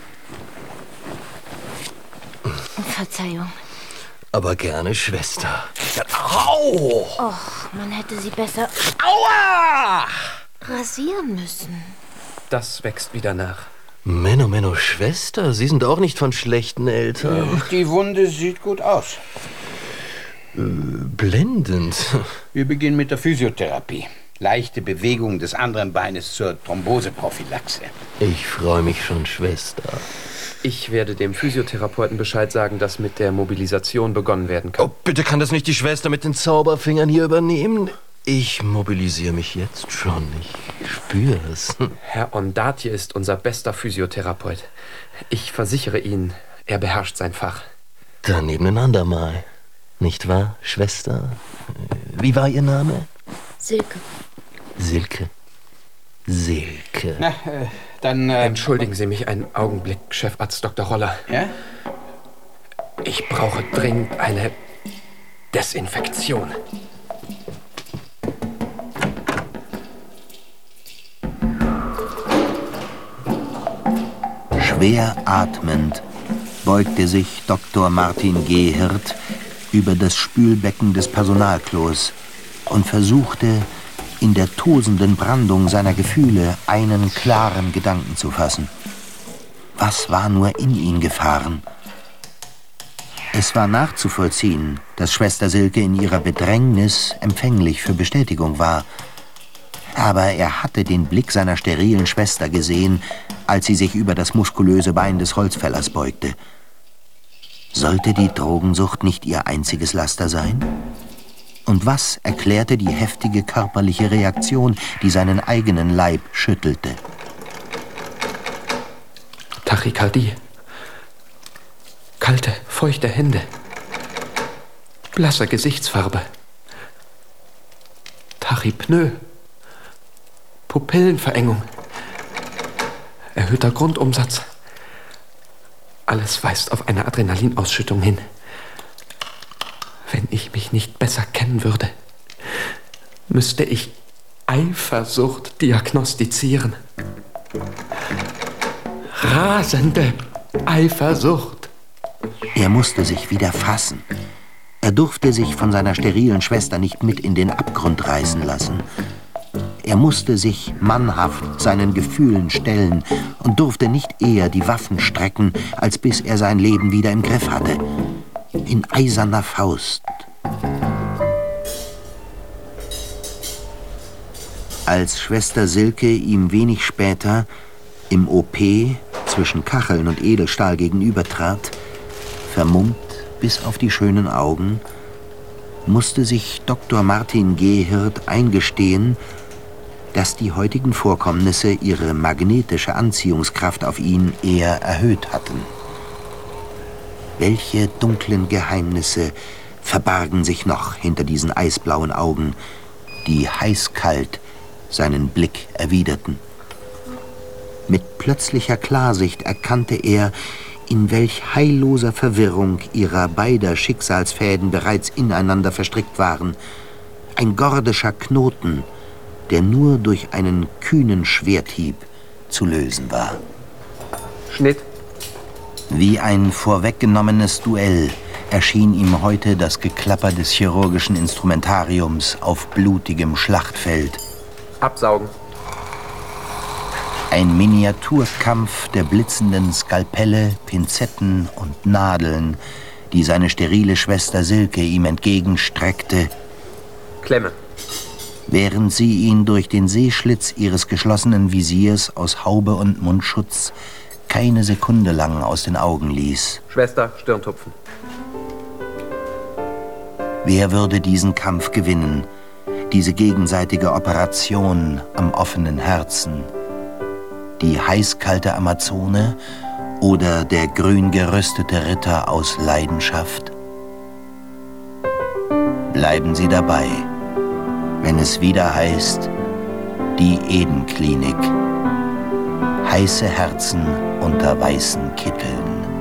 Verzeihung. Aber gerne, Schwester. Au! Och, man hätte sie besser... Aua! ...rasieren müssen. Das wächst wieder nach. Menno, Menno, Schwester, Sie sind auch nicht von schlechten Eltern. Die Wunde sieht gut aus. Äh, blendend. Wir beginnen mit der Physiotherapie. Leichte Bewegung des anderen Beines zur Thromboseprophylaxe. Ich freue mich schon, Schwester. Ich werde dem Physiotherapeuten Bescheid sagen, dass mit der Mobilisation begonnen werden kann. Oh, bitte kann das nicht die Schwester mit den Zauberfingern hier übernehmen? Ich mobilisiere mich jetzt schon. Ich spüre es. Herr Ondatje ist unser bester Physiotherapeut. Ich versichere Ihnen, er beherrscht sein Fach. Dann nebeneinander mal. Nicht wahr, Schwester? Wie war Ihr Name? Silke. Silke. Silke. Na, äh, dann... Äh, Entschuldigen Sie mich einen Augenblick, Chefarzt Doktor Roller. Ja? Ich brauche dringend eine Desinfektion. Schwer atmend beugte sich Doktor Martin G. Hirt über das Spülbecken des Personalklos und versuchte, in der tosenden Brandung seiner Gefühle einen klaren Gedanken zu fassen. Was war nur in ihn gefahren? Es war nachzuvollziehen, dass Schwester Silke in ihrer Bedrängnis empfänglich für Bestätigung war. Aber er hatte den Blick seiner sterilen Schwester gesehen, als sie sich über das muskulöse Bein des Holzfällers beugte. Sollte die Drogensucht nicht ihr einziges Laster sein? Und was erklärte die heftige körperliche Reaktion, die seinen eigenen Leib schüttelte? Tachykardie. Kalte, feuchte Hände. Blasse Gesichtsfarbe. Tachypnoe. Pupillenverengung. Erhöhter Grundumsatz. Alles weist auf eine Adrenalinausschüttung hin. Wenn ich mich nicht besser kennen würde, müsste ich Eifersucht diagnostizieren. rasende Eifersucht. Er musste sich wieder fassen. Er durfte sich von seiner sterilen Schwester nicht mit in den Abgrund reißen lassen. Er musste sich mannhaft seinen Gefühlen stellen und durfte nicht eher die Waffen strecken, als bis er sein Leben wieder im Griff hatte. In eiserner Faust. Als Schwester Silke ihm wenig später im O P zwischen Kacheln und Edelstahl gegenübertrat, vermummt bis auf die schönen Augen, musste sich Doktor Martin G. Hirt eingestehen, dass die heutigen Vorkommnisse ihre magnetische Anziehungskraft auf ihn eher erhöht hatten. Welche dunklen Geheimnisse verbargen sich noch hinter diesen eisblauen Augen, die heiß-kalt seinen Blick erwiderten? Mit plötzlicher Klarsicht erkannte er, in welch heilloser Verwirrung ihrer beider Schicksalsfäden bereits ineinander verstrickt waren. Ein gordischer Knoten, der nur durch einen kühnen Schwerthieb zu lösen war. Schnitt. Wie ein vorweggenommenes Duell erschien ihm heute das Geklapper des chirurgischen Instrumentariums auf blutigem Schlachtfeld. Absaugen. Ein Miniaturkampf der blitzenden Skalpelle, Pinzetten und Nadeln, die seine sterile Schwester Silke ihm entgegenstreckte. Klemme. Während sie ihn durch den Sehschlitz ihres geschlossenen Visiers aus Haube und Mundschutz keine Sekunde lang aus den Augen ließ. Schwester, Stirntupfen. Wer würde diesen Kampf gewinnen? Diese gegenseitige Operation am offenen Herzen? Die heißkalte Amazone oder der grün geröstete Ritter aus Leidenschaft? Bleiben Sie dabei, wenn es wieder heißt, die Eden-Klinik. Heiße Herzen unter weißen Kitteln.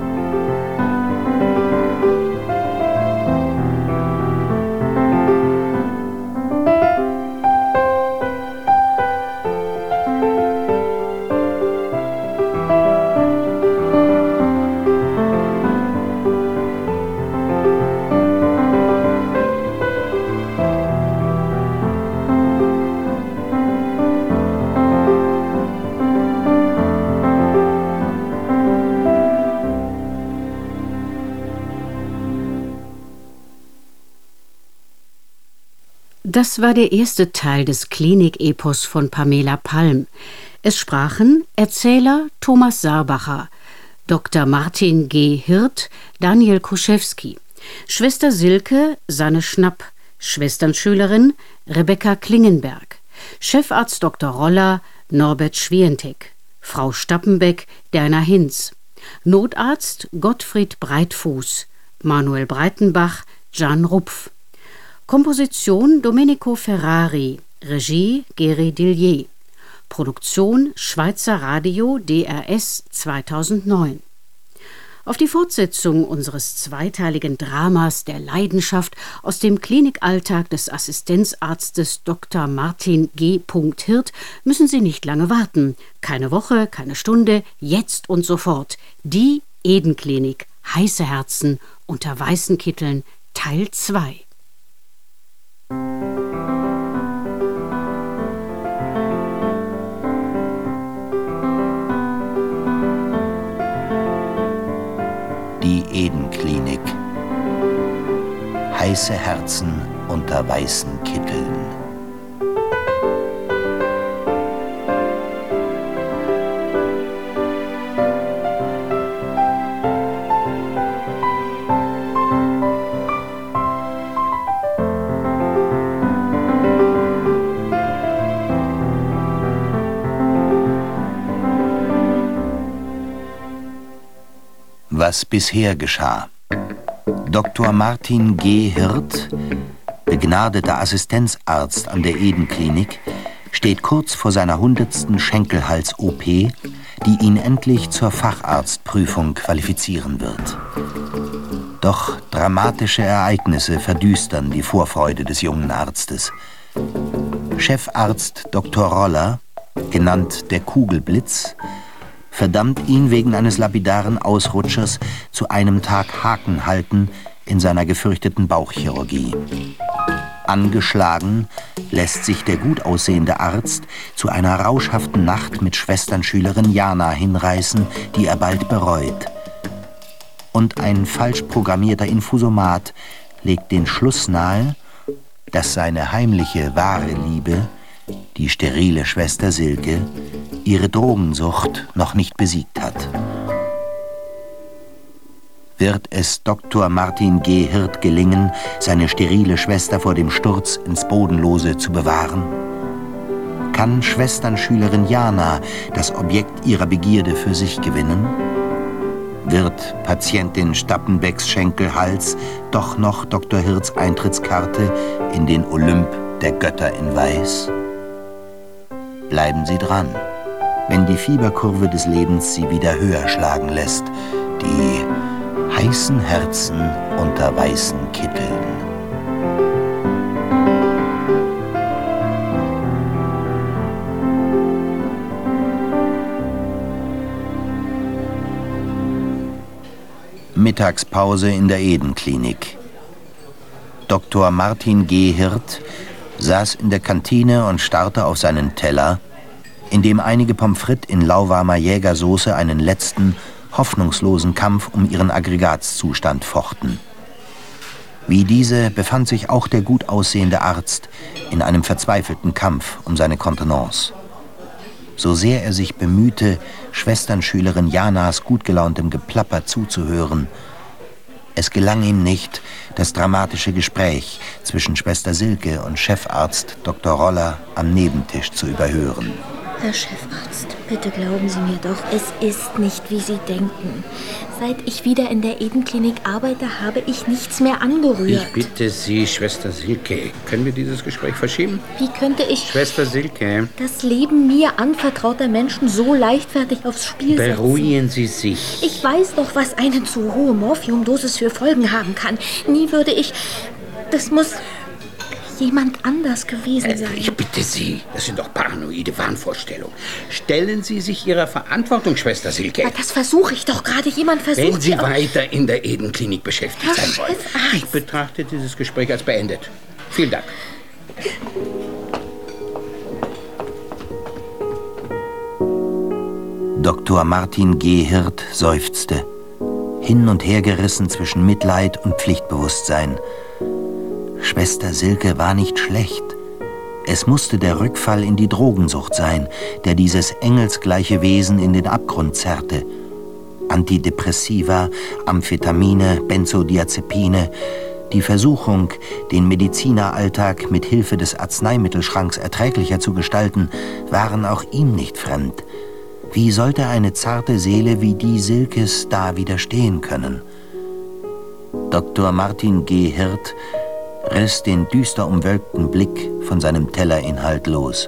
Das war der erste Teil des Klinik-Epos von Pamela Palm. Es sprachen Erzähler Thomas Saarbacher, Doktor Martin G. Hirt, Daniel Kruszewski, Schwester Silke, Sanne Schnapp, Schwesternschülerin Rebecca Klingenberg, Chefarzt Doktor Roller, Norbert Schwientek, Frau Stappenbeck, Derna Hinz, Notarzt Gottfried Breitfuß, Manuel Breitenbach, Jan Rupf. Komposition Domenico Ferrari, Regie Geri Dillier, Produktion Schweizer Radio D R S zweitausendneun. Auf die Fortsetzung unseres zweiteiligen Dramas der Leidenschaft aus dem Klinikalltag des Assistenzarztes Doktor Martin G. Hirt müssen Sie nicht lange warten. Keine Woche, keine Stunde, jetzt und sofort. Die Eden-Klinik, heiße Herzen unter weißen Kitteln, Teil zwei. Die Eden-Klinik. Heiße Herzen unter weißen Kitteln. Was bisher geschah. Doktor Martin G. Hirt, begnadeter Assistenzarzt an der Eden-Klinik, steht kurz vor seiner hundertsten Schenkelhals-O P, die ihn endlich zur Facharztprüfung qualifizieren wird. Doch dramatische Ereignisse verdüstern die Vorfreude des jungen Arztes. Chefarzt Doktor Roller, genannt der Kugelblitz, verdammt ihn wegen eines lapidaren Ausrutschers zu einem Tag Haken halten in seiner gefürchteten Bauchchirurgie. Angeschlagen lässt sich der gut aussehende Arzt zu einer rauschhaften Nacht mit Schwesternschülerin Jana hinreißen, die er bald bereut. Und ein falsch programmierter Infusomat legt den Schluss nahe, dass seine heimliche, wahre Liebe, die sterile Schwester Silke, ihre Drogensucht noch nicht besiegt hat. Wird es Doktor Martin G. Hirt gelingen, seine sterile Schwester vor dem Sturz ins Bodenlose zu bewahren? Kann Schwesternschülerin Jana das Objekt ihrer Begierde für sich gewinnen? Wird Patientin Stappenbecks Schenkelhals doch noch Doktor Hirts Eintrittskarte in den Olymp der Götter in Weiß? Bleiben Sie dran, wenn die Fieberkurve des Lebens Sie wieder höher schlagen lässt, die heißen Herzen unter weißen Kitteln. Mittagspause in der Eden-Klinik. Doktor Martin G. Hirt saß in der Kantine und starrte auf seinen Teller, in dem einige Pommes frites in lauwarmer Jägersoße einen letzten, hoffnungslosen Kampf um ihren Aggregatzustand fochten. Wie diese befand sich auch der gut aussehende Arzt in einem verzweifelten Kampf um seine Kontenance. So sehr er sich bemühte, Schwesternschülerin Janas gutgelauntem Geplapper zuzuhören, es gelang ihm nicht, das dramatische Gespräch zwischen Schwester Silke und Chefarzt Doktor Roller am Nebentisch zu überhören. Herr Chefarzt, bitte glauben Sie mir doch, es ist nicht, wie Sie denken. Seit ich wieder in der Eden-Klinik arbeite, habe ich nichts mehr angerührt. Ich bitte Sie, Schwester Silke, können wir dieses Gespräch verschieben? Wie könnte ich... Schwester Silke. Das Leben mir anvertrauter Menschen so leichtfertig aufs Spiel setzen? Beruhigen Sie sich. Ich weiß doch, was eine zu hohe Morphiumdosis für Folgen haben kann. Nie würde ich... Das muss... jemand anders gewesen sein. Ich bitte Sie, das sind doch paranoide Wahnvorstellungen. Stellen Sie sich Ihrer Verantwortung, Schwester Silke. Ja, das versuche ich doch gerade. Jemand versucht... Wenn Sie weiter in der Eden-Klinik beschäftigt Herr sein wollen. Chefarzt. Ich betrachte dieses Gespräch als beendet. Vielen Dank. Doktor Martin G. Hirt seufzte, hin und her gerissen zwischen Mitleid und Pflichtbewusstsein. Schwester Silke war nicht schlecht. Es musste der Rückfall in die Drogensucht sein, der dieses engelsgleiche Wesen in den Abgrund zerrte. Antidepressiva, Amphetamine, Benzodiazepine, die Versuchung, den Medizineralltag mit Hilfe des Arzneimittelschranks erträglicher zu gestalten, waren auch ihm nicht fremd. Wie sollte eine zarte Seele wie die Silkes da widerstehen können? Doktor Martin G. Hirt riss den düster umwölkten Blick von seinem Tellerinhalt los.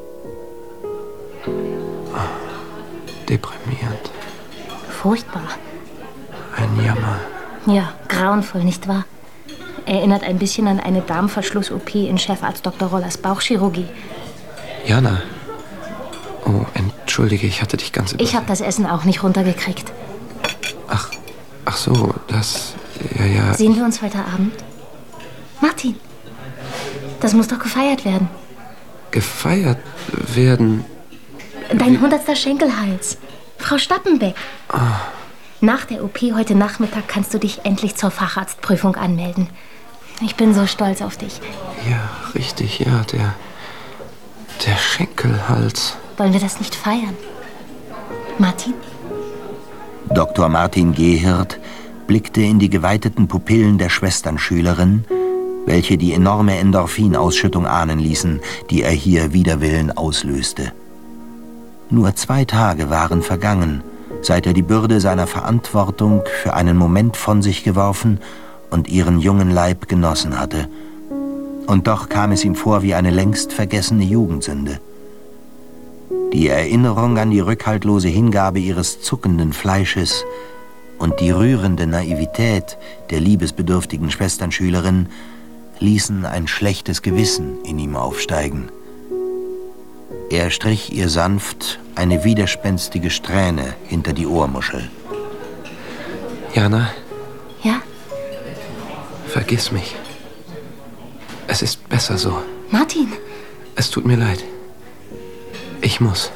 Deprimierend. Furchtbar. Ein Jammer. Ja, grauenvoll, nicht wahr? Erinnert ein bisschen an eine Darmverschluss-O P in Chefarzt Doktor Rollers Bauchchirurgie. Jana. Oh, entschuldige, ich hatte dich ganz... Ich habe das Essen auch nicht runtergekriegt. Ach, ach so, das... Ja, ja... Sehen wir uns heute Abend? Martin, das muss doch gefeiert werden. Gefeiert werden? Dein hundertster Schenkelhals. Frau Stappenbeck. Ah. Nach der O P heute Nachmittag kannst du dich endlich zur Facharztprüfung anmelden. Ich bin so stolz auf dich. Ja, richtig, ja, der... Der Schenkelhals. Wollen wir das nicht feiern? Martin? Doktor Martin G. Hirt blickte in die geweiteten Pupillen der Schwesternschülerin, welche die enorme Endorphinausschüttung ahnen ließen, die er hier wider Willen auslöste. Nur zwei Tage waren vergangen, seit er die Bürde seiner Verantwortung für einen Moment von sich geworfen und ihren jungen Leib genossen hatte. Und doch kam es ihm vor wie eine längst vergessene Jugendsünde. Die Erinnerung an die rückhaltlose Hingabe ihres zuckenden Fleisches und die rührende Naivität der liebesbedürftigen Schwesternschülerin ließen ein schlechtes Gewissen in ihm aufsteigen. Er strich ihr sanft eine widerspenstige Strähne hinter die Ohrmuschel. Jana? Ja? Vergiss mich. Es ist besser so. Martin? Es tut mir leid. Ich muss.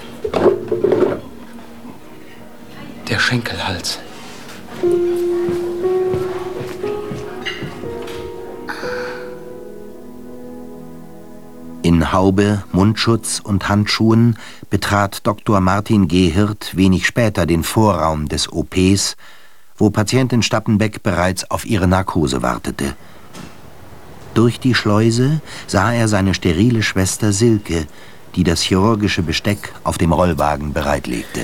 Der Schenkelhals. In Haube, Mundschutz und Handschuhen betrat Doktor Martin Gehirt wenig später den Vorraum des O Ps, wo Patientin Stappenbeck bereits auf ihre Narkose wartete. Durch die Schleuse sah er seine sterile Schwester Silke, die das chirurgische Besteck auf dem Rollwagen bereitlegte.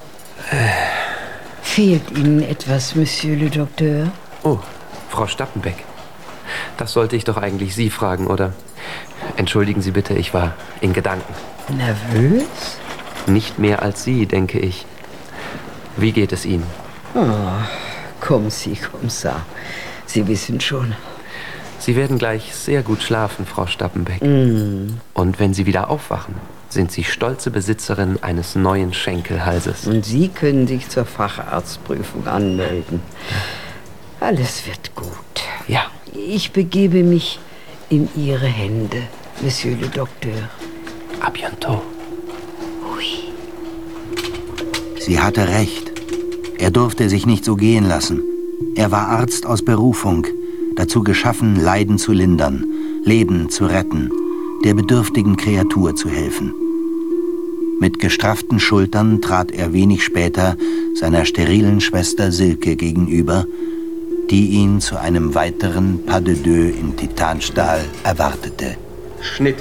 Fehlt Ihnen etwas, Monsieur le Docteur? Oh, Frau Stappenbeck. Das sollte ich doch eigentlich Sie fragen, oder? Entschuldigen Sie bitte, ich war in Gedanken. Nervös? Nicht mehr als Sie, denke ich. Wie geht es Ihnen? Oh, kommen Sie, Kommissar. Sie wissen schon. Sie werden gleich sehr gut schlafen, Frau Stappenbeck. Mm. Und wenn Sie wieder aufwachen, sind Sie stolze Besitzerin eines neuen Schenkelhalses. Und Sie können sich zur Facharztprüfung anmelden. Alles wird gut. Ja. Ich begebe mich in Ihre Hände, Monsieur le Docteur. A bientôt. Oui. Sie hatte recht. Er durfte sich nicht so gehen lassen. Er war Arzt aus Berufung, dazu geschaffen, Leiden zu lindern, Leben zu retten, der bedürftigen Kreatur zu helfen. Mit gestrafften Schultern trat er wenig später seiner sterilen Schwester Silke gegenüber, die ihn zu einem weiteren Pas de deux in Titanstahl erwartete. Schnitt.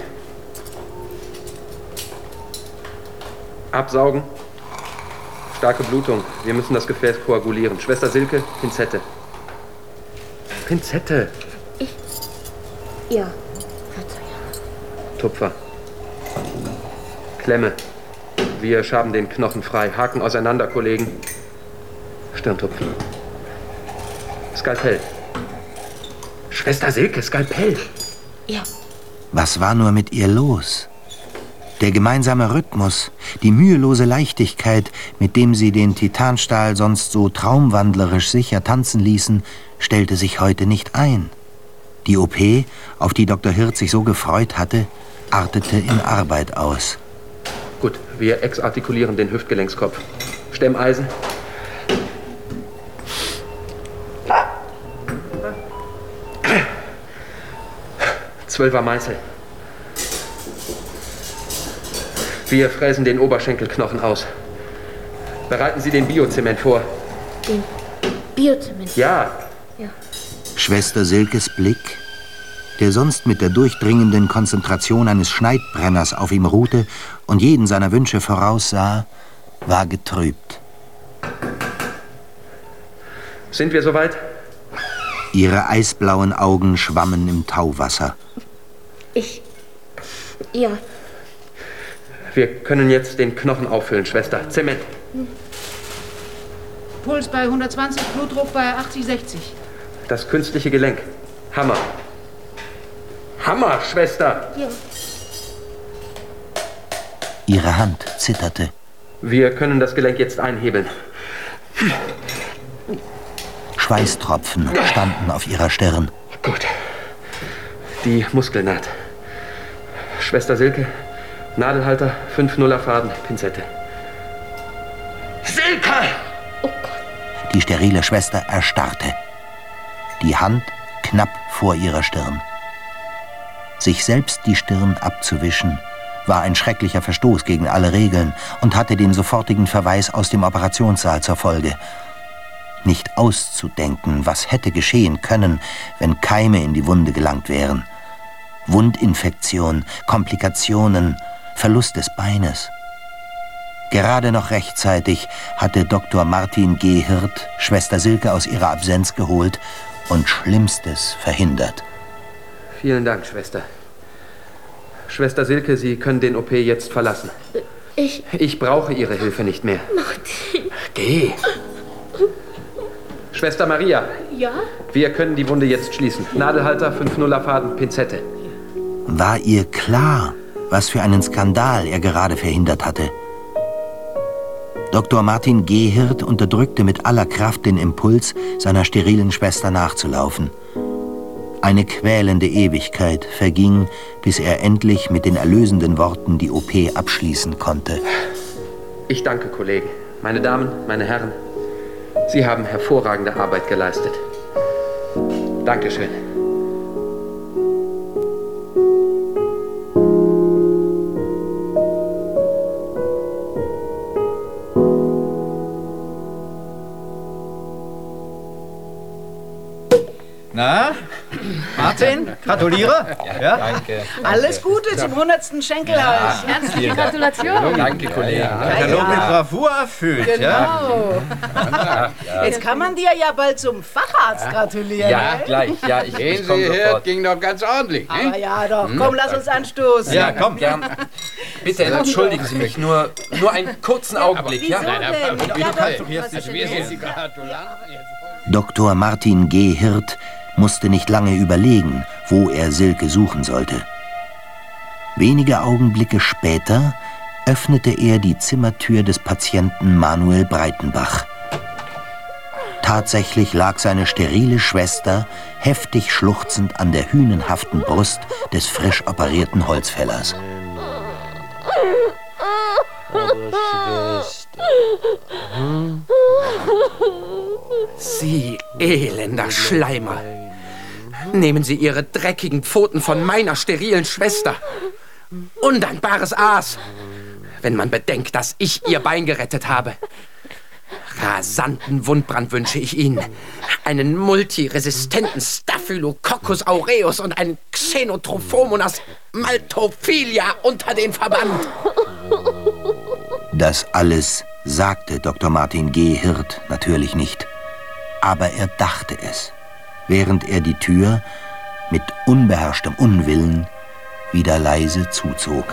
Absaugen. Starke Blutung. Wir müssen das Gefäß koagulieren. Schwester Silke, Pinzette. Pinzette. Ich. Ja. Tupfer. Klemme. Wir schaben den Knochen frei. Haken auseinander, Kollegen. Stirntupfen. Skalpell. Schwester Silke, Skalpell. Ja. Was war nur mit ihr los? Der gemeinsame Rhythmus, die mühelose Leichtigkeit, mit dem sie den Titanstahl sonst so traumwandlerisch sicher tanzen ließen, stellte sich heute nicht ein. Die O P, auf die Doktor Hirt sich so gefreut hatte, artete in Arbeit aus. Gut, wir exartikulieren den Hüftgelenkskopf. Stemmeisen. Zwölfer Meißel. Wir fräsen den Oberschenkelknochen aus. Bereiten Sie den Biozement vor. Den Biozement? Ja. Ja. Schwester Silkes Blick, der sonst mit der durchdringenden Konzentration eines Schneidbrenners auf ihm ruhte und jeden seiner Wünsche voraussah, war getrübt. Sind wir soweit? Ihre eisblauen Augen schwammen im Tauwasser. Ich. Ja. Wir können jetzt den Knochen auffüllen, Schwester. Zement. Hm. Puls bei hundertzwanzig, Blutdruck bei achtzig, sechzig. Das künstliche Gelenk. Hammer. Hammer, Schwester! Ja. Ihre Hand zitterte. Wir können das Gelenk jetzt einhebeln. Schweißtropfen standen auf ihrer Stirn. Gut. Die Muskelnaht. Schwester Silke, Nadelhalter, fünf Nuller Faden, Pinzette. Silke! Oh Gott. Die sterile Schwester erstarrte. Die Hand knapp vor ihrer Stirn. Sich selbst die Stirn abzuwischen, war ein schrecklicher Verstoß gegen alle Regeln und hatte den sofortigen Verweis aus dem Operationssaal zur Folge. Nicht auszudenken, was hätte geschehen können, wenn Keime in die Wunde gelangt wären. Wundinfektion, Komplikationen, Verlust des Beines. Gerade noch rechtzeitig hatte Doktor Martin Gehirt Schwester Silke aus ihrer Absenz geholt und Schlimmstes verhindert. Vielen Dank, Schwester. Schwester Silke, Sie können den O P jetzt verlassen. Ich... Ich brauche Ihre Hilfe nicht mehr. Martin. Geh. Schwester Maria. Ja? Wir können die Wunde jetzt schließen. Nadelhalter, fünf Nuller Faden, Pinzette. War ihr klar, was für einen Skandal er gerade verhindert hatte. Doktor Martin Gehirt unterdrückte mit aller Kraft den Impuls, seiner sterilen Schwester nachzulaufen. Eine quälende Ewigkeit verging, bis er endlich mit den erlösenden Worten die O P abschließen konnte. Ich danke, Kollegen. Meine Damen, meine Herren, Sie haben hervorragende Arbeit geleistet. Dankeschön. Na, Martin, gratuliere. Ja, ja? Danke. Alles Gute zum hundertsten Schenkelhals. Ja, herzliche Gratulation. Danke, Kollegen. Ja, Katalog ja. mit Bravour erfüllt. Genau. Ja. Jetzt kann man dir ja bald zum Facharzt gratulieren. Ja, gleich. Ja, ich, Gehen ich komme Sie sofort. ging doch ganz ordentlich. Aber Ne? ja doch, komm, lass uns anstoßen. Ja, komm, gern. Bitte entschuldigen Sie mich, nur, nur einen kurzen Augenblick. Ja? Doktor Martin Gehirt musste nicht lange überlegen, wo er Silke suchen sollte. Wenige Augenblicke später öffnete er die Zimmertür des Patienten Manuel Breitenbach. Tatsächlich lag seine sterile Schwester heftig schluchzend an der hünenhaften Brust des frisch operierten Holzfällers. Aber Schwester. Hm? Sie elender Schleimer. Nehmen Sie Ihre dreckigen Pfoten von meiner sterilen Schwester. Undankbares Aas. Wenn man bedenkt, dass ich ihr Bein gerettet habe. Rasanten Wundbrand wünsche ich Ihnen. Einen multiresistenten Staphylococcus aureus und einen Xenotrophomonas maltophilia unter den Verband. Das alles sagte Doktor Martin Gehirt natürlich nicht. Aber er dachte es, während er die Tür mit unbeherrschtem Unwillen wieder leise zuzog.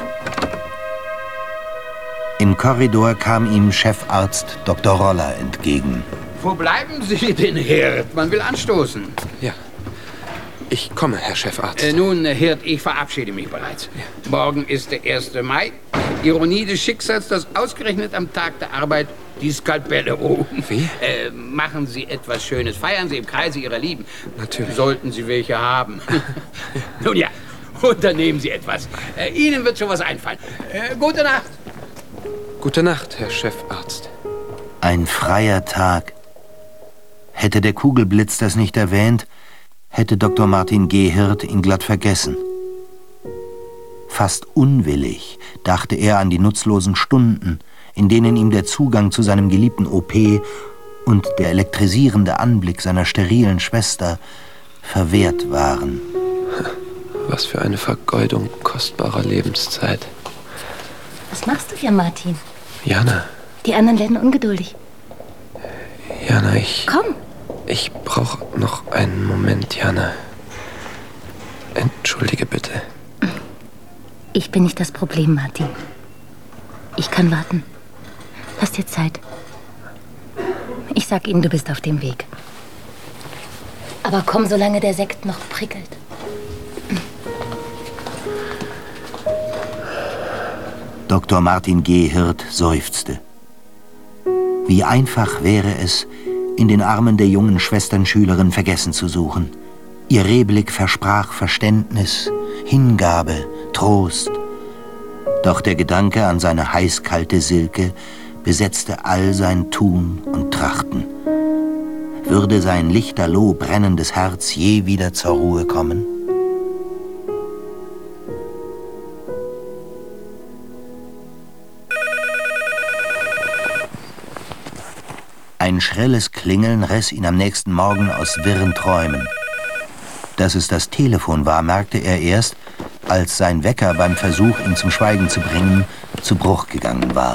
Im Korridor kam ihm Chefarzt Doktor Roller entgegen. Wo bleiben Sie denn, Hirt? Man will anstoßen. Ja, ich komme, Herr Chefarzt. Äh, nun, Hirt, ich verabschiede mich bereits. Ja. Morgen ist der erste Mai. Ironie des Schicksals, dass ausgerechnet am Tag der Arbeit die Skalpelle ruhen. Wie? Äh, machen Sie etwas Schönes. Feiern Sie im Kreise Ihrer Lieben. Natürlich. Sollten Sie welche haben. Nun ja, unternehmen Sie etwas. Äh, Ihnen wird schon was einfallen. Äh, gute Nacht. Gute Nacht, Herr Chefarzt. Ein freier Tag. Hätte der Kugelblitz das nicht erwähnt, hätte Doktor Martin Gehirt ihn glatt vergessen. Fast unwillig dachte er an die nutzlosen Stunden, in denen ihm der Zugang zu seinem geliebten O P und der elektrisierende Anblick seiner sterilen Schwester verwehrt waren. Was für eine Vergeudung kostbarer Lebenszeit. Was machst du hier, Martin? Jana. Die anderen werden ungeduldig. Jana, ich... Komm. Ich brauche noch einen Moment, Jana. Entschuldige bitte. Ich bin nicht das Problem, Martin. Ich kann warten. Lass dir Zeit. Ich sag ihnen, du bist auf dem Weg. Aber komm, solange der Sekt noch prickelt. Doktor Martin Gehirt seufzte. Wie einfach wäre es, in den Armen der jungen Schwesternschülerin Vergessen zu suchen. Ihr Rehblick versprach Verständnis, Hingabe, Trost. Doch der Gedanke an seine heißkalte Silke besetzte all sein Tun und Trachten. Würde sein lichterloh brennendes Herz je wieder zur Ruhe kommen? Ein schrilles Klingeln riss ihn am nächsten Morgen aus wirren Träumen. Dass es das Telefon war, merkte er erst, als sein Wecker beim Versuch, ihn zum Schweigen zu bringen, zu Bruch gegangen war.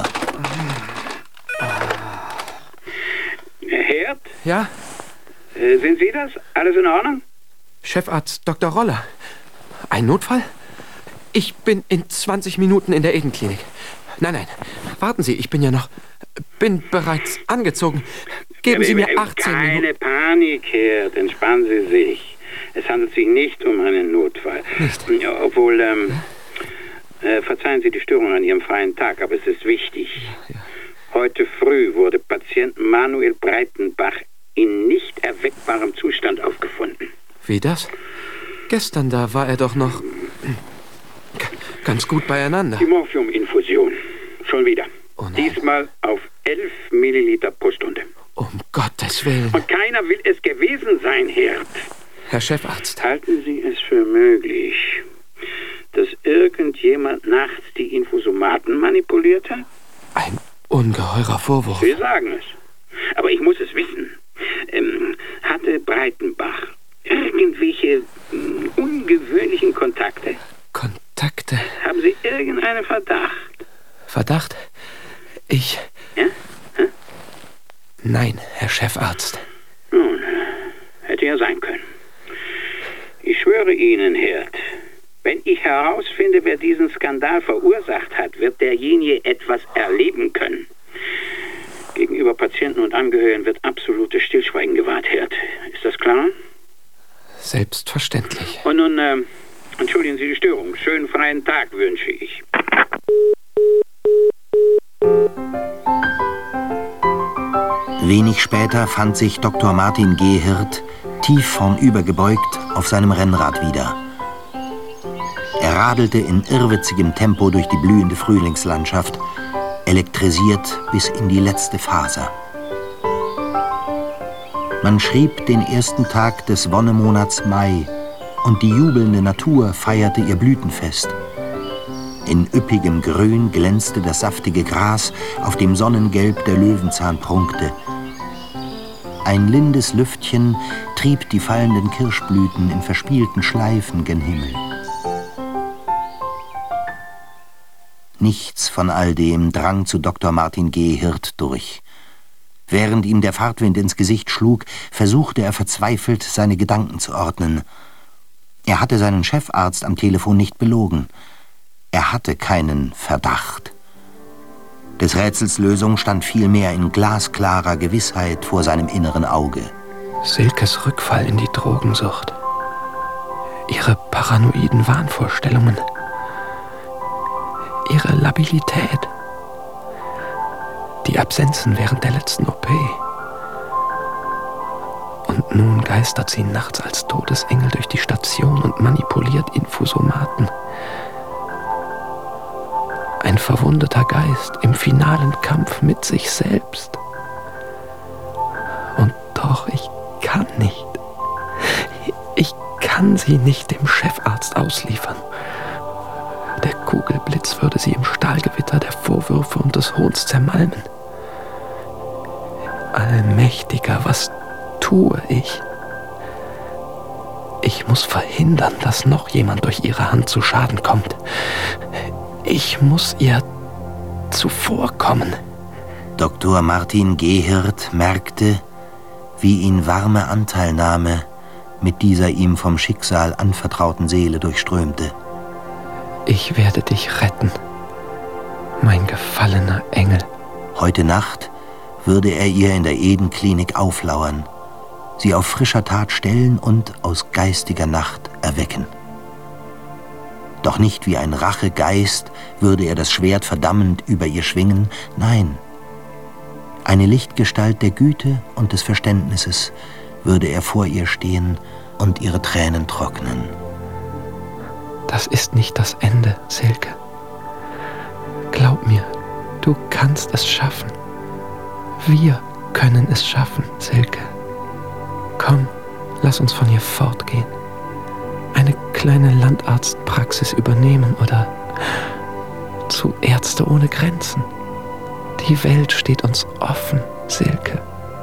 Hirt? Ja? Äh, sind Sie das? Alles in Ordnung? Chefarzt Doktor Roller. Ein Notfall? Ich bin in zwanzig Minuten in der Edenklinik. Nein, nein, warten Sie, ich bin ja noch... Bin bereits angezogen. Geben Sie mir achtzehn Minuten. Keine Panik, Hirt. Entspannen Sie sich. Es handelt sich nicht um einen Notfall. Nicht? Obwohl, ähm, Äh, verzeihen Sie die Störung an Ihrem freien Tag, aber es ist wichtig. Ja, ja. Heute früh wurde Patient Manuel Breitenbach in nicht erweckbarem Zustand aufgefunden. Wie das? Gestern, da war er doch noch ganz gut beieinander. Die Morphiuminfusion. Schon wieder. Oh Diesmal auf elf Milliliter pro Stunde. Um Gottes Willen. Und keiner will es gewesen sein, Hirt. Herr Chefarzt. Halten Sie es für möglich, dass irgendjemand nachts die Infusomaten manipuliert hat? Ein ungeheurer Vorwurf. Wir sagen es. Aber ich muss es wissen. Ähm, hatte Breitenbach irgendwelche ähm, ungewöhnlichen Kontakte? Kontakte? Haben Sie irgendeinen Verdacht? Verdacht? Ich... Ja? Hm? Nein, Herr Chefarzt. Nun, hätte ja sein können. Ich schwöre Ihnen, Hirt, wenn ich herausfinde, wer diesen Skandal verursacht hat, wird derjenige etwas erleben können. Gegenüber Patienten und Angehörigen wird absolutes Stillschweigen gewahrt, Hirt. Ist das klar? Selbstverständlich. Und nun, äh, entschuldigen Sie die Störung. Schönen freien Tag wünsche ich. Wenig später fand sich Doktor Martin G. Hirt tief vornübergebeugt auf seinem Rennrad wieder. Er radelte in irrwitzigem Tempo durch die blühende Frühlingslandschaft, elektrisiert bis in die letzte Faser. Man schrieb den ersten Tag des Wonnemonats Mai und die jubelnde Natur feierte ihr Blütenfest. In üppigem Grün glänzte das saftige Gras, auf dem Sonnengelb der Löwenzahn prunkte. Ein lindes Lüftchen trieb die fallenden Kirschblüten in verspielten Schleifen gen Himmel. Nichts von all dem drang zu Doktor Martin G. Hirt durch. Während ihm der Fahrtwind ins Gesicht schlug, versuchte er verzweifelt, seine Gedanken zu ordnen. Er hatte seinen Chefarzt am Telefon nicht belogen. Er hatte keinen Verdacht. Des Rätsels Lösung stand vielmehr in glasklarer Gewissheit vor seinem inneren Auge. Silkes Rückfall in die Drogensucht. Ihre paranoiden Wahnvorstellungen. Ihre Labilität. Die Absenzen während der letzten O P. Und nun geistert sie nachts als Todesengel durch die Station und manipuliert Infusomaten. Ein verwundeter Geist im finalen Kampf mit sich selbst. Und doch, ich kann nicht. Ich kann sie nicht dem Chefarzt ausliefern. Der Kugelblitz würde sie im Stahlgewitter der Vorwürfe und des Hohns zermalmen. Allmächtiger, was tue ich? Ich muss verhindern, dass noch jemand durch ihre Hand zu Schaden kommt. Ich muss ihr zuvorkommen. Doktor Martin G. Hirt merkte, wie ihn warme Anteilnahme mit dieser ihm vom Schicksal anvertrauten Seele durchströmte. Ich werde dich retten, mein gefallener Engel. Heute Nacht würde er ihr in der Eden-Klinik auflauern, sie auf frischer Tat stellen und aus geistiger Nacht erwecken. Doch nicht wie ein Rachegeist würde er das Schwert verdammend über ihr schwingen, nein. Eine Lichtgestalt der Güte und des Verständnisses würde er vor ihr stehen und ihre Tränen trocknen. Das ist nicht das Ende, Silke. Glaub mir, du kannst es schaffen. Wir können es schaffen, Silke. Komm, lass uns von hier fortgehen. Eine kleine Landarztpraxis übernehmen oder zu Ärzte ohne Grenzen. Die Welt steht uns offen, Silke.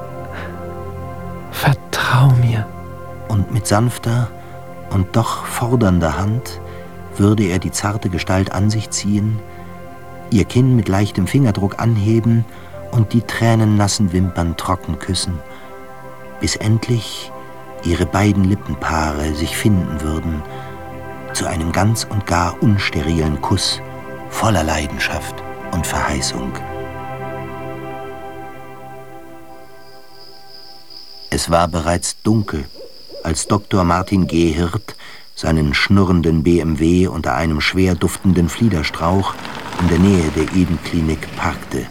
Vertrau mir. Und mit sanfter und doch fordernder Hand würde er die zarte Gestalt an sich ziehen, ihr Kinn mit leichtem Fingerdruck anheben und die tränennassen Wimpern trocken küssen, bis endlich ihre beiden Lippenpaare sich finden würden zu einem ganz und gar unsterilen Kuss voller Leidenschaft und Verheißung. Es war bereits dunkel, als Doktor Martin G. Hirt seinen schnurrenden B M W unter einem schwer duftenden Fliederstrauch in der Nähe der Eden-Klinik parkte.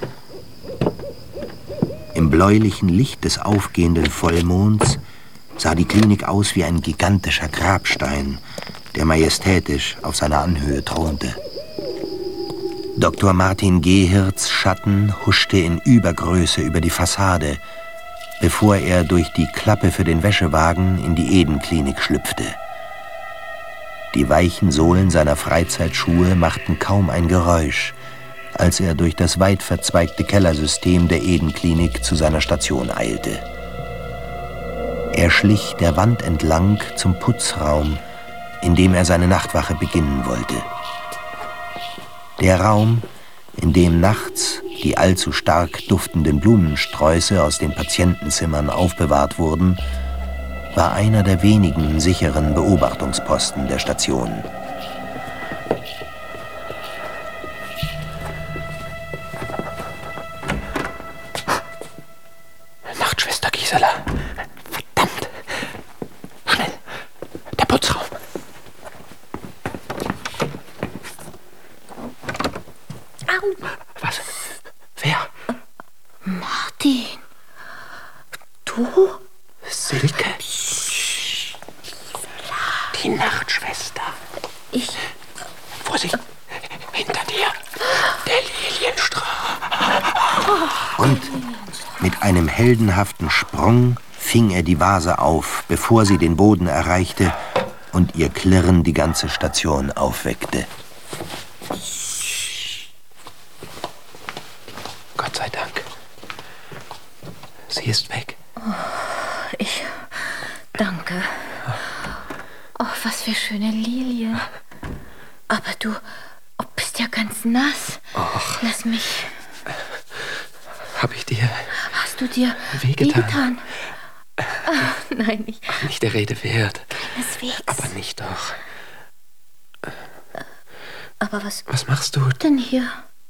Im bläulichen Licht des aufgehenden Vollmonds sah die Klinik aus wie ein gigantischer Grabstein, der majestätisch auf seiner Anhöhe thronte. Doktor Martin Gehirts Schatten huschte in Übergröße über die Fassade, bevor er durch die Klappe für den Wäschewagen in die Eden-Klinik schlüpfte. Die weichen Sohlen seiner Freizeitschuhe machten kaum ein Geräusch, als er durch das weit verzweigte Kellersystem der Eden-Klinik zu seiner Station eilte. Er schlich der Wand entlang zum Putzraum, in dem er seine Nachtwache beginnen wollte. Der Raum, in dem nachts die allzu stark duftenden Blumensträuße aus den Patientenzimmern aufbewahrt wurden, war einer der wenigen sicheren Beobachtungsposten der Station. Nachtschwester Gisela. Verdammt. Schnell. Der Putzraum. Au. Was? Wer? Martin. Du? Silke? Die Nachtschwester. Ich... Vorsicht. Hinter dir. Der Lilienstrauch. Und mit einem heldenhaften Sprung fing er die Vase auf, bevor sie den Boden erreichte und ihr Klirren die ganze Station aufweckte. Gott sei Dank. Sie ist weg. Oh, ich danke. Oh, was für schöne Lilien. Aber du oh, bist ja ganz nass. Och. Lass mich. Hab ich dir... Hast du dir wehgetan? wehgetan? Ach, nein, ich... Ach, nicht der Rede wert. Keineswegs. Aber nicht doch. Aber was... Was machst du denn hier?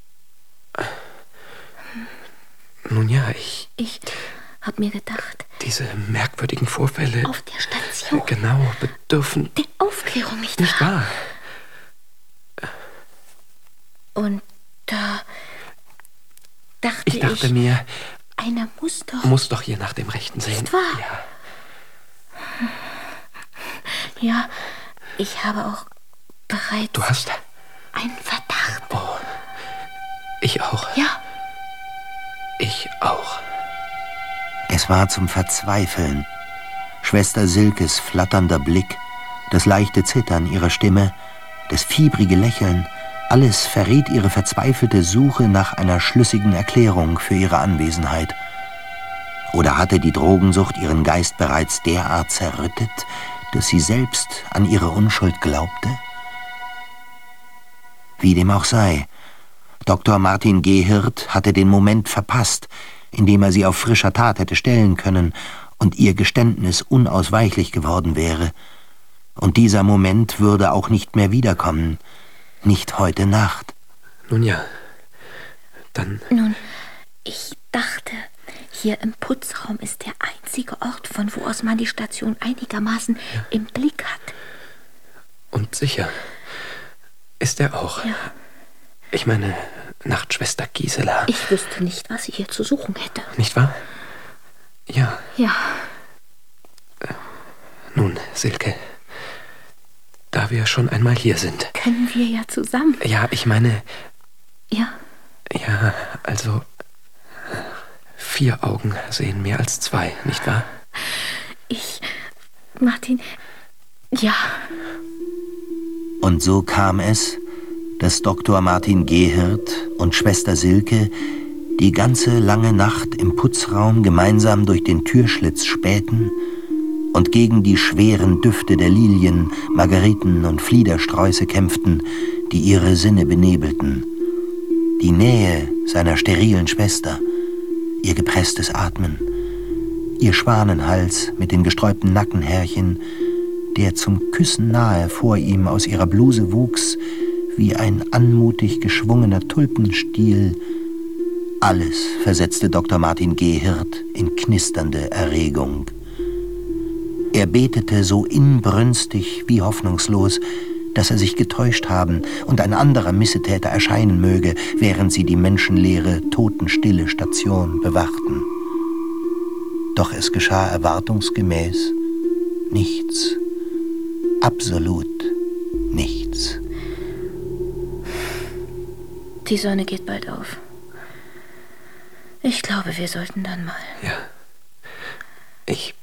Nun ja, ich... Ich hab mir gedacht... Diese merkwürdigen Vorfälle... Auf der Station. Genau, bedürfen... Der Aufklärung, nicht, nicht wahr? Und da... dachte ich... Ich dachte mir... Einer muss doch... Muss doch hier nach dem Rechten sehen. Nicht wahr? Ja. Ja, ich habe auch bereits... Du hast... einen Verdacht. Oh, ich auch. Ja. Ich auch. Es war zum Verzweifeln. Schwester Silkes flatternder Blick, das leichte Zittern ihrer Stimme, das fiebrige Lächeln, alles verriet ihre verzweifelte Suche nach einer schlüssigen Erklärung für ihre Anwesenheit. Oder hatte die Drogensucht ihren Geist bereits derart zerrüttet, dass sie selbst an ihre Unschuld glaubte? Wie dem auch sei, Doktor Martin Gehirt hatte den Moment verpasst, in dem er sie auf frischer Tat hätte stellen können und ihr Geständnis unausweichlich geworden wäre. Und dieser Moment würde auch nicht mehr wiederkommen, nicht heute Nacht. Nun ja, dann... Nun, ich dachte, hier im Putzraum ist der einzige Ort, von wo aus man die Station einigermaßen ja. im Blick hat. Und sicher ist er auch. Ja. Ich meine, Nachtschwester Gisela. Ich wüsste nicht, was sie hier zu suchen hätte. Nicht wahr? Ja. Ja. Äh, nun, Silke, da wir schon einmal hier sind. Können wir ja zusammen. Ja, ich meine... Ja. Ja, also... Vier Augen sehen mehr als zwei, nicht wahr? Ich... Martin... Ja. Und so kam es, dass Doktor Martin Gehirt und Schwester Silke die ganze lange Nacht im Putzraum gemeinsam durch den Türschlitz spähten und gegen die schweren Düfte der Lilien, Margeriten und Fliedersträuße kämpften, die ihre Sinne benebelten. Die Nähe seiner sterilen Schwester, ihr gepresstes Atmen, ihr Schwanenhals mit den gesträubten Nackenhärchen, der zum Küssen nahe vor ihm aus ihrer Bluse wuchs, wie ein anmutig geschwungener Tulpenstiel. Alles versetzte Doktor Martin Gehirt in knisternde Erregung. Er Er betete so inbrünstig wie hoffnungslos, dass er sich getäuscht haben und ein anderer Missetäter erscheinen möge, während sie die menschenleere, totenstille Station bewachten. Doch es geschah erwartungsgemäß nichts. Absolut nichts. Die Sonne geht bald auf. Ich glaube, wir sollten dann mal. Ja. Ich...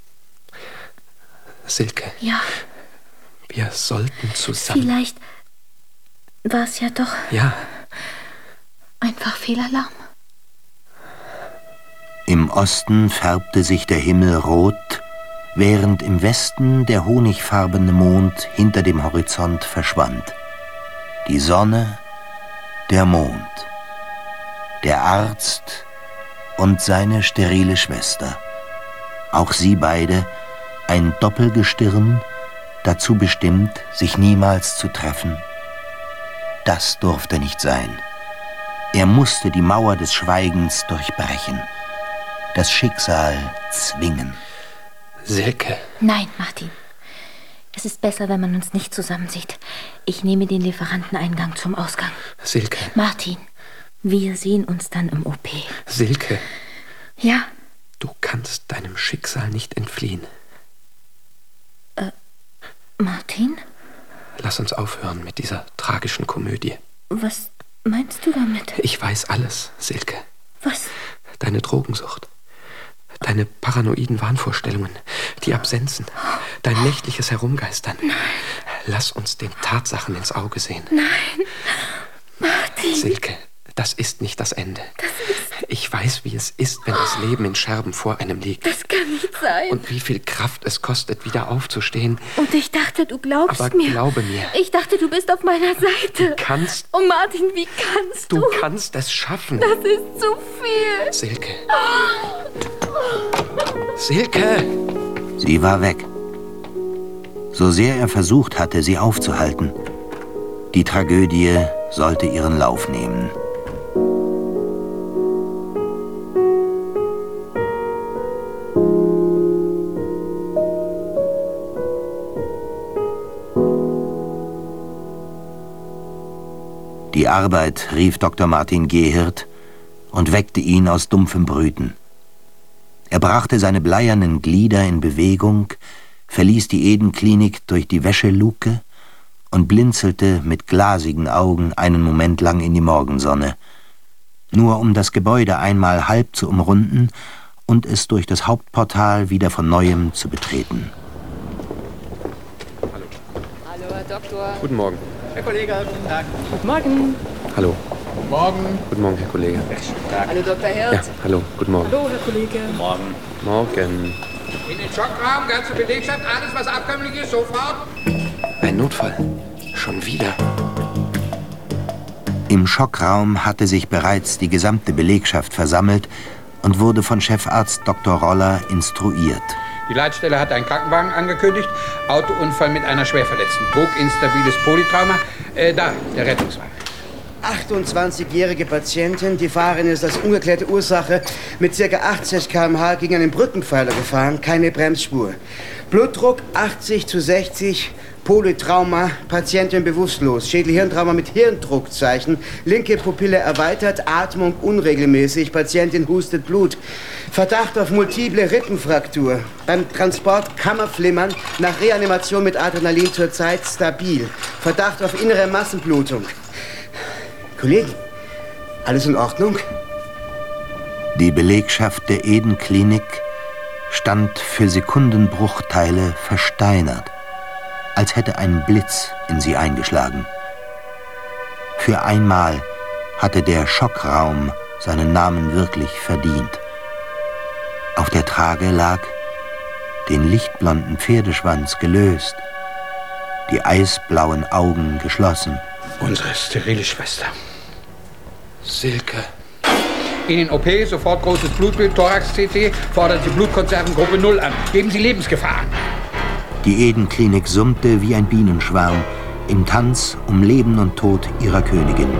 Silke. Ja. Wir sollten zusammen... Vielleicht war es ja doch... Ja. Einfach Fehlalarm. Im Osten färbte sich der Himmel rot, während im Westen der honigfarbene Mond hinter dem Horizont verschwand. Die Sonne, der Mond, der Arzt und seine sterile Schwester. Auch sie beide, ein Doppelgestirn, dazu bestimmt, sich niemals zu treffen. Das durfte nicht sein. Er musste die Mauer des Schweigens durchbrechen, das Schicksal zwingen. Silke. Nein, Martin. Es ist besser, wenn man uns nicht zusammen sieht. Ich nehme den Lieferanteneingang zum Ausgang. Silke. Martin, wir sehen uns dann im O P. Silke. Ja? Du kannst deinem Schicksal nicht entfliehen. Äh, Martin? Lass uns aufhören mit dieser tragischen Komödie. Was meinst du damit? Ich weiß alles, Silke. Was? Deine Drogensucht. Deine paranoiden Wahnvorstellungen, die Absenzen, dein nächtliches Herumgeistern. Nein. Lass uns den Tatsachen ins Auge sehen. Nein, Martin. Silke, das ist nicht das Ende. Das ist... Ich weiß, wie es ist, wenn das Leben in Scherben vor einem liegt. Das kann nicht sein. Und wie viel Kraft es kostet, wieder aufzustehen. Und ich dachte, du glaubst Aber mir. glaube mir. Ich dachte, du bist auf meiner Seite. Du kannst... Oh Martin, wie kannst du? Du kannst es schaffen. Das ist zu viel. Silke. Silke! Sie war weg. So sehr er versucht hatte, sie aufzuhalten. Die Tragödie sollte ihren Lauf nehmen. Die Arbeit rief Doktor Martin Gehirt und weckte ihn aus dumpfem Brüten. Er brachte seine bleiernen Glieder in Bewegung, verließ die Eden-Klinik durch die Wäscheluke und blinzelte mit glasigen Augen einen Moment lang in die Morgensonne, nur um das Gebäude einmal halb zu umrunden und es durch das Hauptportal wieder von Neuem zu betreten. Hallo. Hallo, Herr Doktor. Guten Morgen. Herr Kollege, guten Tag. Guten Morgen. Hallo. Guten Morgen. Guten Morgen, Herr Kollege. Hallo, Doktor Hirt. Ja, hallo, guten Morgen. Hallo, Herr Kollege. Guten Morgen. Morgen. In den Schockraum, ganze Belegschaft, alles was abkömmlich ist, sofort. Ein Notfall. Schon wieder. Im Schockraum hatte sich bereits die gesamte Belegschaft versammelt und wurde von Chefarzt Doktor Roller instruiert. Die Leitstelle hat einen Krankenwagen angekündigt. Autounfall mit einer Schwerverletzten. Druckinstabiles Polytrauma. Äh, da, der Rettungswagen. achtundzwanzigjährige Patientin, die Fahrerin ist als ungeklärte Ursache mit ca. achtzig Kilometer pro Stunde gegen einen Brückenpfeiler gefahren, keine Bremsspur. Blutdruck achtzig zu sechzig, Polytrauma, Patientin bewusstlos, Schädel-Hirntrauma mit Hirndruckzeichen, linke Pupille erweitert, Atmung unregelmäßig, Patientin hustet Blut. Verdacht auf multiple Rippenfraktur. Beim Transport Kammerflimmern, nach Reanimation mit Adrenalin zurzeit stabil. Verdacht auf innere Massenblutung. Kollegen, alles in Ordnung? Die Belegschaft der Eden-Klinik stand für Sekundenbruchteile versteinert, als hätte ein Blitz in sie eingeschlagen. Für einmal hatte der Schockraum seinen Namen wirklich verdient. Auf der Trage lag, den lichtblonden Pferdeschwanz gelöst, die eisblauen Augen geschlossen. Unsere sterile Schwester. Silke. In den O P, sofort großes Blutbild, Thorax-C T, fordern Sie Blutkonservengruppe null an. Geben Sie Lebensgefahr. Die Eden-Klinik summte wie ein Bienenschwarm im Tanz um Leben und Tod ihrer Königin.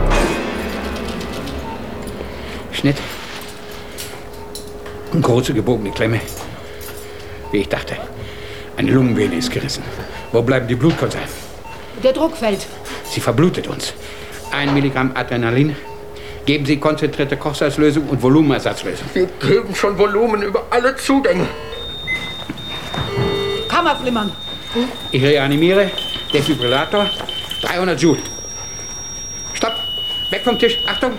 Schnitt. Eine große gebogene Klemme. Wie ich dachte. Eine Lungenvene ist gerissen. Wo bleiben die Blutkonserven? Der Druck fällt. Sie verblutet uns. Ein Milligramm Adrenalin. Geben Sie konzentrierte Kochsalzlösung und Volumenersatzlösung. Wir geben schon Volumen über alle Zugänge. Kammerflimmern. Ich reanimiere. Defibrillator. dreihundert Joule. Stopp. Weg vom Tisch. Achtung.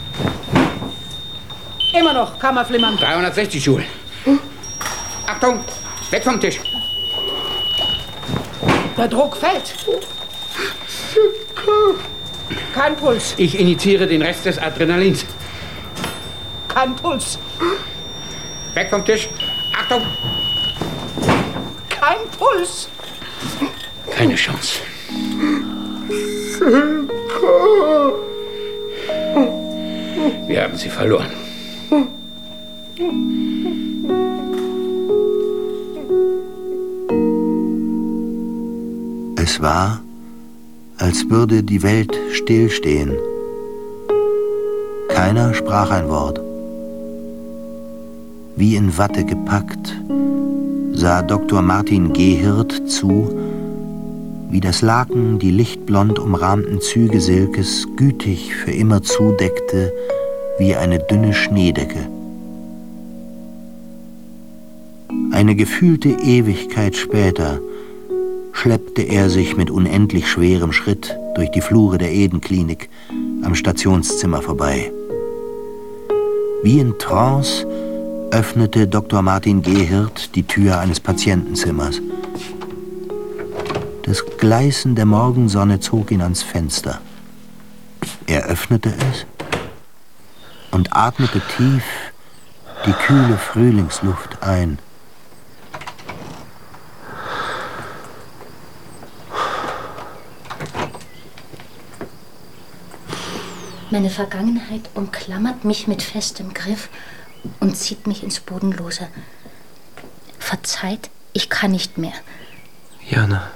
Immer noch Kammerflimmern. dreihundertsechzig Joule. Achtung. Weg vom Tisch. Der Druck fällt. Kein Puls. Ich initiiere den Rest des Adrenalins. Kein Puls. Weg vom Tisch. Achtung. Kein Puls. Keine Chance. Wir haben sie verloren. Es war, als würde die Welt stillstehen. Keiner sprach ein Wort. Wie in Watte gepackt, sah Doktor Martin Gehirt zu, wie das Laken die lichtblond umrahmten Züge Silkes gütig für immer zudeckte wie eine dünne Schneedecke. Eine gefühlte Ewigkeit später schleppte er sich mit unendlich schwerem Schritt durch die Flure der Eden-Klinik am Stationszimmer vorbei. Wie in Trance öffnete Doktor Martin Gehirt die Tür eines Patientenzimmers. Das Gleißen der Morgensonne zog ihn ans Fenster. Er öffnete es und atmete tief die kühle Frühlingsluft ein. Meine Vergangenheit umklammert mich mit festem Griff und zieht mich ins Bodenlose. Verzeiht, ich kann nicht mehr. Jana.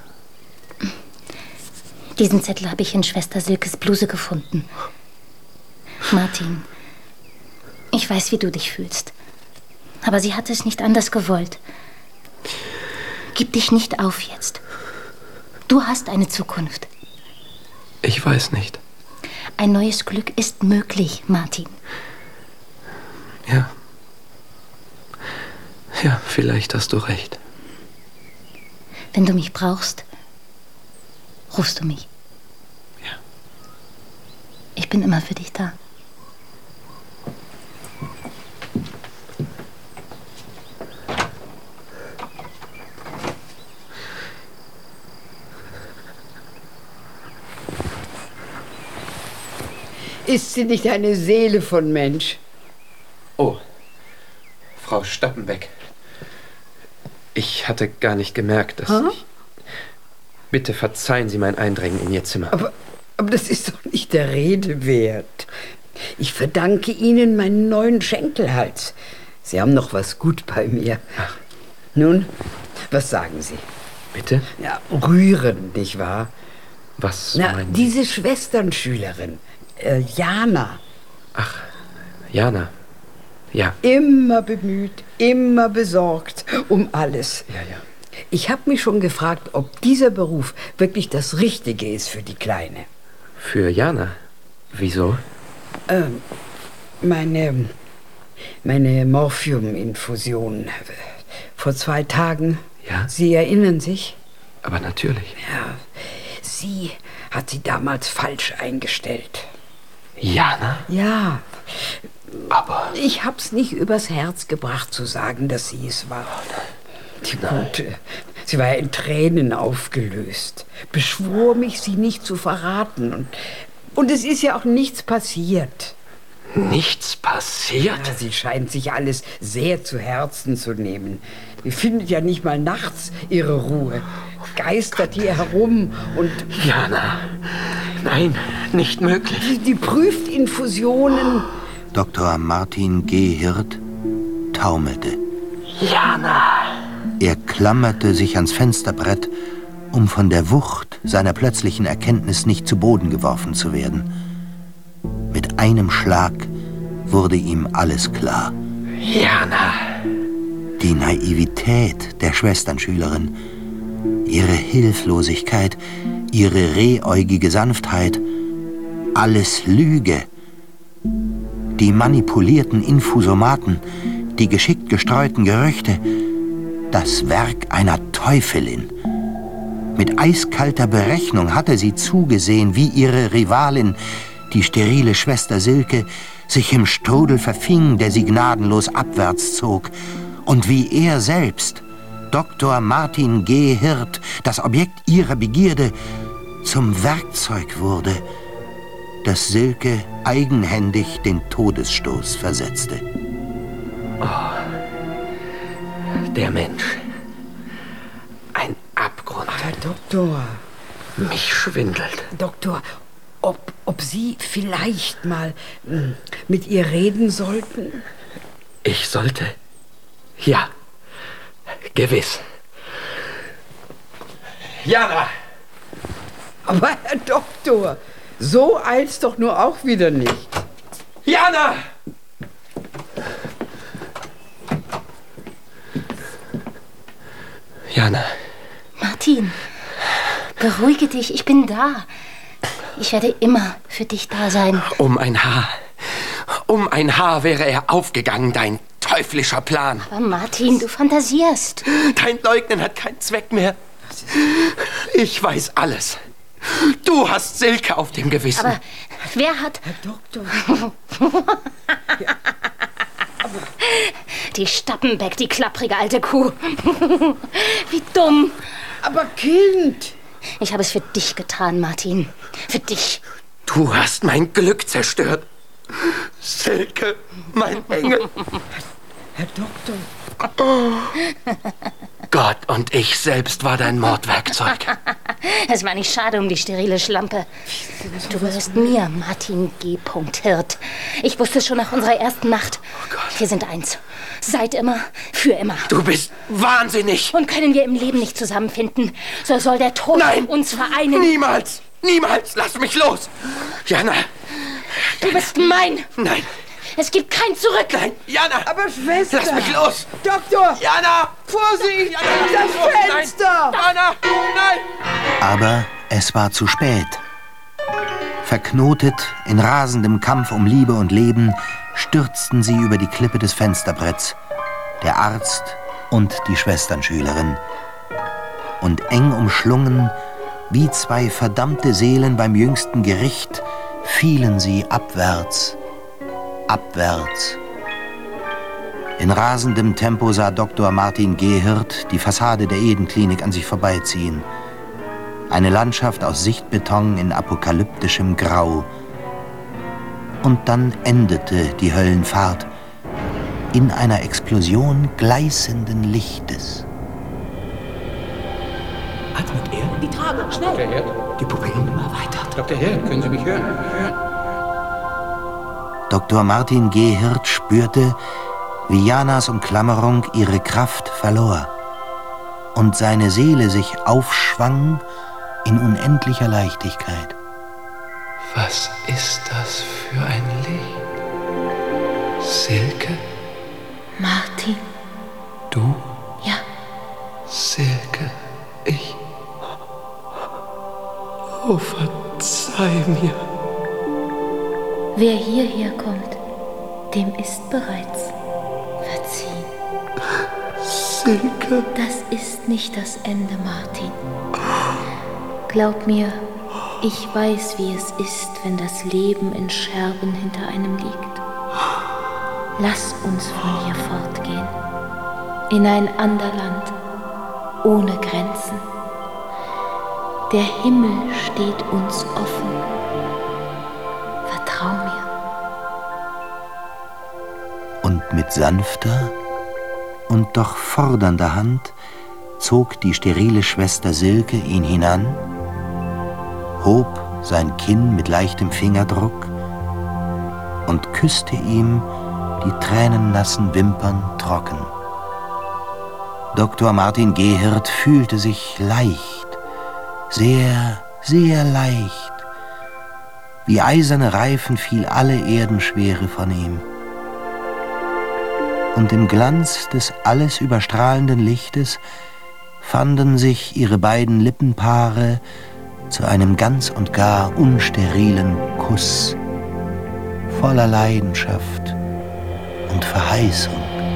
Diesen Zettel habe ich in Schwester Silkes Bluse gefunden. Martin, ich weiß, wie du dich fühlst. Aber sie hat es nicht anders gewollt. Gib dich nicht auf jetzt. Du hast eine Zukunft. Ich weiß nicht. Ein neues Glück ist möglich, Martin. Ja. Ja, vielleicht hast du recht. Wenn du mich brauchst, rufst du mich. Ja. Ich bin immer für dich da. Ist sie nicht eine Seele von Mensch? Oh, Frau Stappenbeck. Ich hatte gar nicht gemerkt, dass Ha? ich... Bitte verzeihen Sie mein Eindringen in Ihr Zimmer. Aber, aber das ist doch nicht der Rede wert. Ich verdanke Ihnen meinen neuen Schenkelhals. Sie haben noch was gut bei mir. Ach. Nun, was sagen Sie? Bitte? Ja, rührend, nicht wahr? Was Na, meinen Sie? diese Schwesternschülerin, äh, Jana. Ach, Jana. Ja. Immer bemüht, immer besorgt um alles. Ja, ja. Ich habe mich schon gefragt, ob dieser Beruf wirklich das Richtige ist für die Kleine. Für Jana? Wieso? Ähm, meine, meine Morphiuminfusion vor zwei Tagen. Ja? Sie erinnern sich? Aber natürlich. Ja, sie hat sie damals falsch eingestellt. Jana? Ja. Aber... Ich hab's nicht übers Herz gebracht zu sagen, dass sie es war. Die Gute. Sie war in Tränen aufgelöst, beschwor mich, sie nicht zu verraten. Und, und es ist ja auch nichts passiert. Nichts passiert? Ja, sie scheint sich alles sehr zu Herzen zu nehmen. Sie findet ja nicht mal nachts ihre Ruhe. Geistert hier herum und... Jana, nein, nicht möglich. Die, die prüft Infusionen. Doktor Martin Gehirt taumelte. Jana! Er klammerte sich ans Fensterbrett, um von der Wucht seiner plötzlichen Erkenntnis nicht zu Boden geworfen zu werden. Mit einem Schlag wurde ihm alles klar. Jana! Die Naivität der Schwesternschülerin, ihre Hilflosigkeit, ihre rehäugige Sanftheit, alles Lüge. Die manipulierten Infusomaten, die geschickt gestreuten Gerüchte, das Werk einer Teufelin. Mit eiskalter Berechnung hatte sie zugesehen, wie ihre Rivalin, die sterile Schwester Silke, sich im Strudel verfing, der sie gnadenlos abwärts zog, und wie er selbst, Doktor Martin G. Hirt, das Objekt ihrer Begierde, zum Werkzeug wurde, das Silke eigenhändig den Todesstoß versetzte. Oh, der Mensch. Ein Abgrund. Herr Doktor. Mich schwindelt. Doktor, ob, ob Sie vielleicht mal mh, mit ihr reden sollten? Ich sollte? Ja, gewiss. Jana! Aber Herr Doktor, so eilt's doch nur auch wieder nicht. Jana! Jana. Martin, beruhige dich, ich bin da. Ich werde immer für dich da sein. Um ein Haar. Um ein Haar wäre er aufgegangen, dein teuflischer Plan. Aber Martin, du fantasierst. Dein Leugnen hat keinen Zweck mehr. Ich weiß alles. Du hast Silke auf dem Gewissen. Aber wer hat... Herr Doktor. Ja. Die Stappenbeck, die klapprige alte Kuh. Wie dumm. Aber Kind. Ich habe es für dich getan, Martin. Für dich. Du hast mein Glück zerstört. Silke, mein Engel. Herr Doktor. Gott und ich selbst war dein Mordwerkzeug. Es war nicht schade um die sterile Schlampe. Du gehörst mir, Martin G. Hirt. Ich wusste es schon nach unserer ersten Nacht. Oh Gott. Wir sind eins. Seit immer, für immer. Du bist wahnsinnig. Und können wir im Leben nicht zusammenfinden, so soll der Tod Nein, uns vereinen. Niemals, niemals, lass mich los. Jana. Du bist mein. Nein. Es gibt kein Zurück. Nein, Jana. Aber Schwester. Lass mich los. Doktor. Jana. Vorsicht. Jana, das Fenster. Nein. Jana, nein. Aber es war zu spät. Verknotet in rasendem Kampf um Liebe und Leben stürzten sie über die Klippe des Fensterbretts, der Arzt und die Schwesternschülerin. Und eng umschlungen, wie zwei verdammte Seelen beim jüngsten Gericht, fielen sie abwärts, abwärts. In rasendem Tempo sah Doktor Martin G. Hirt die Fassade der Eden-Klinik an sich vorbeiziehen. Eine Landschaft aus Sichtbeton in apokalyptischem Grau. Und dann endete die Höllenfahrt in einer Explosion gleißenden Lichtes. Atmet er? Die Trage, schnell. Doktor Hirt? Die Pupillen immer weiter. Doktor Hirt, können Sie mich hören? hören? Doktor Martin G. Hirt spürte, wie Janas Umklammerung ihre Kraft verlor und seine Seele sich aufschwang in unendlicher Leichtigkeit. Was ist das für ein Licht? Silke? Martin. Du? Ja. Silke, ich... Oh, verzeih mir. Wer hierher kommt, dem ist bereits verziehen. Silke. Das ist nicht das Ende, Martin. Glaub mir, ich weiß, wie es ist, wenn das Leben in Scherben hinter einem liegt. Lass uns von hier fortgehen. In ein Anderland, ohne Grenzen. Der Himmel steht uns offen. Vertrau mir. Und mit sanfter und doch fordernder Hand zog die sterile Schwester Silke ihn hinan, hob sein Kinn mit leichtem Fingerdruck und küsste ihm die tränennassen Wimpern trocken. Doktor Martin G. Hirt fühlte sich leicht, sehr, sehr leicht. Wie eiserne Reifen fiel alle Erdenschwere von ihm. und im Glanz des alles überstrahlenden Lichtes fanden sich ihre beiden Lippenpaare zu einem ganz und gar unsterilen Kuss, voller Leidenschaft und Verheißung.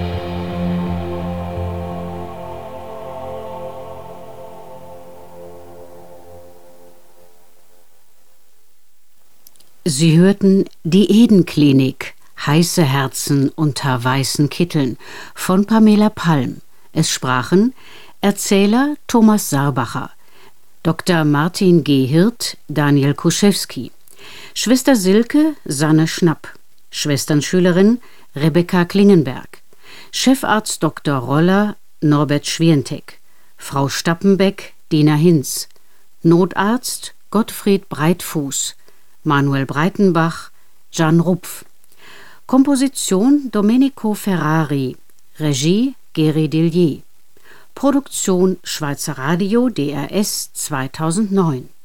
Sie hörten Die Eden-Klinik, heiße Herzen unter weißen Kitteln von Pamela Palm. Es sprachen Erzähler Thomas Sarbacher, Doktor Martin G. Hirt, Daniel Kuschewski, Schwester Silke Sanne Schnapp, Schwesternschülerin Rebecca Klingenberg, Chefarzt Doktor Roller Norbert Schwientek, Frau Stappenbeck Dina Hinz, Notarzt Gottfried Breitfuß, Manuel Breitenbach, Jan Rupf. Komposition Domenico Ferrari, Regie Geri Dillier. Produktion Schweizer Radio D R S zweitausendneun.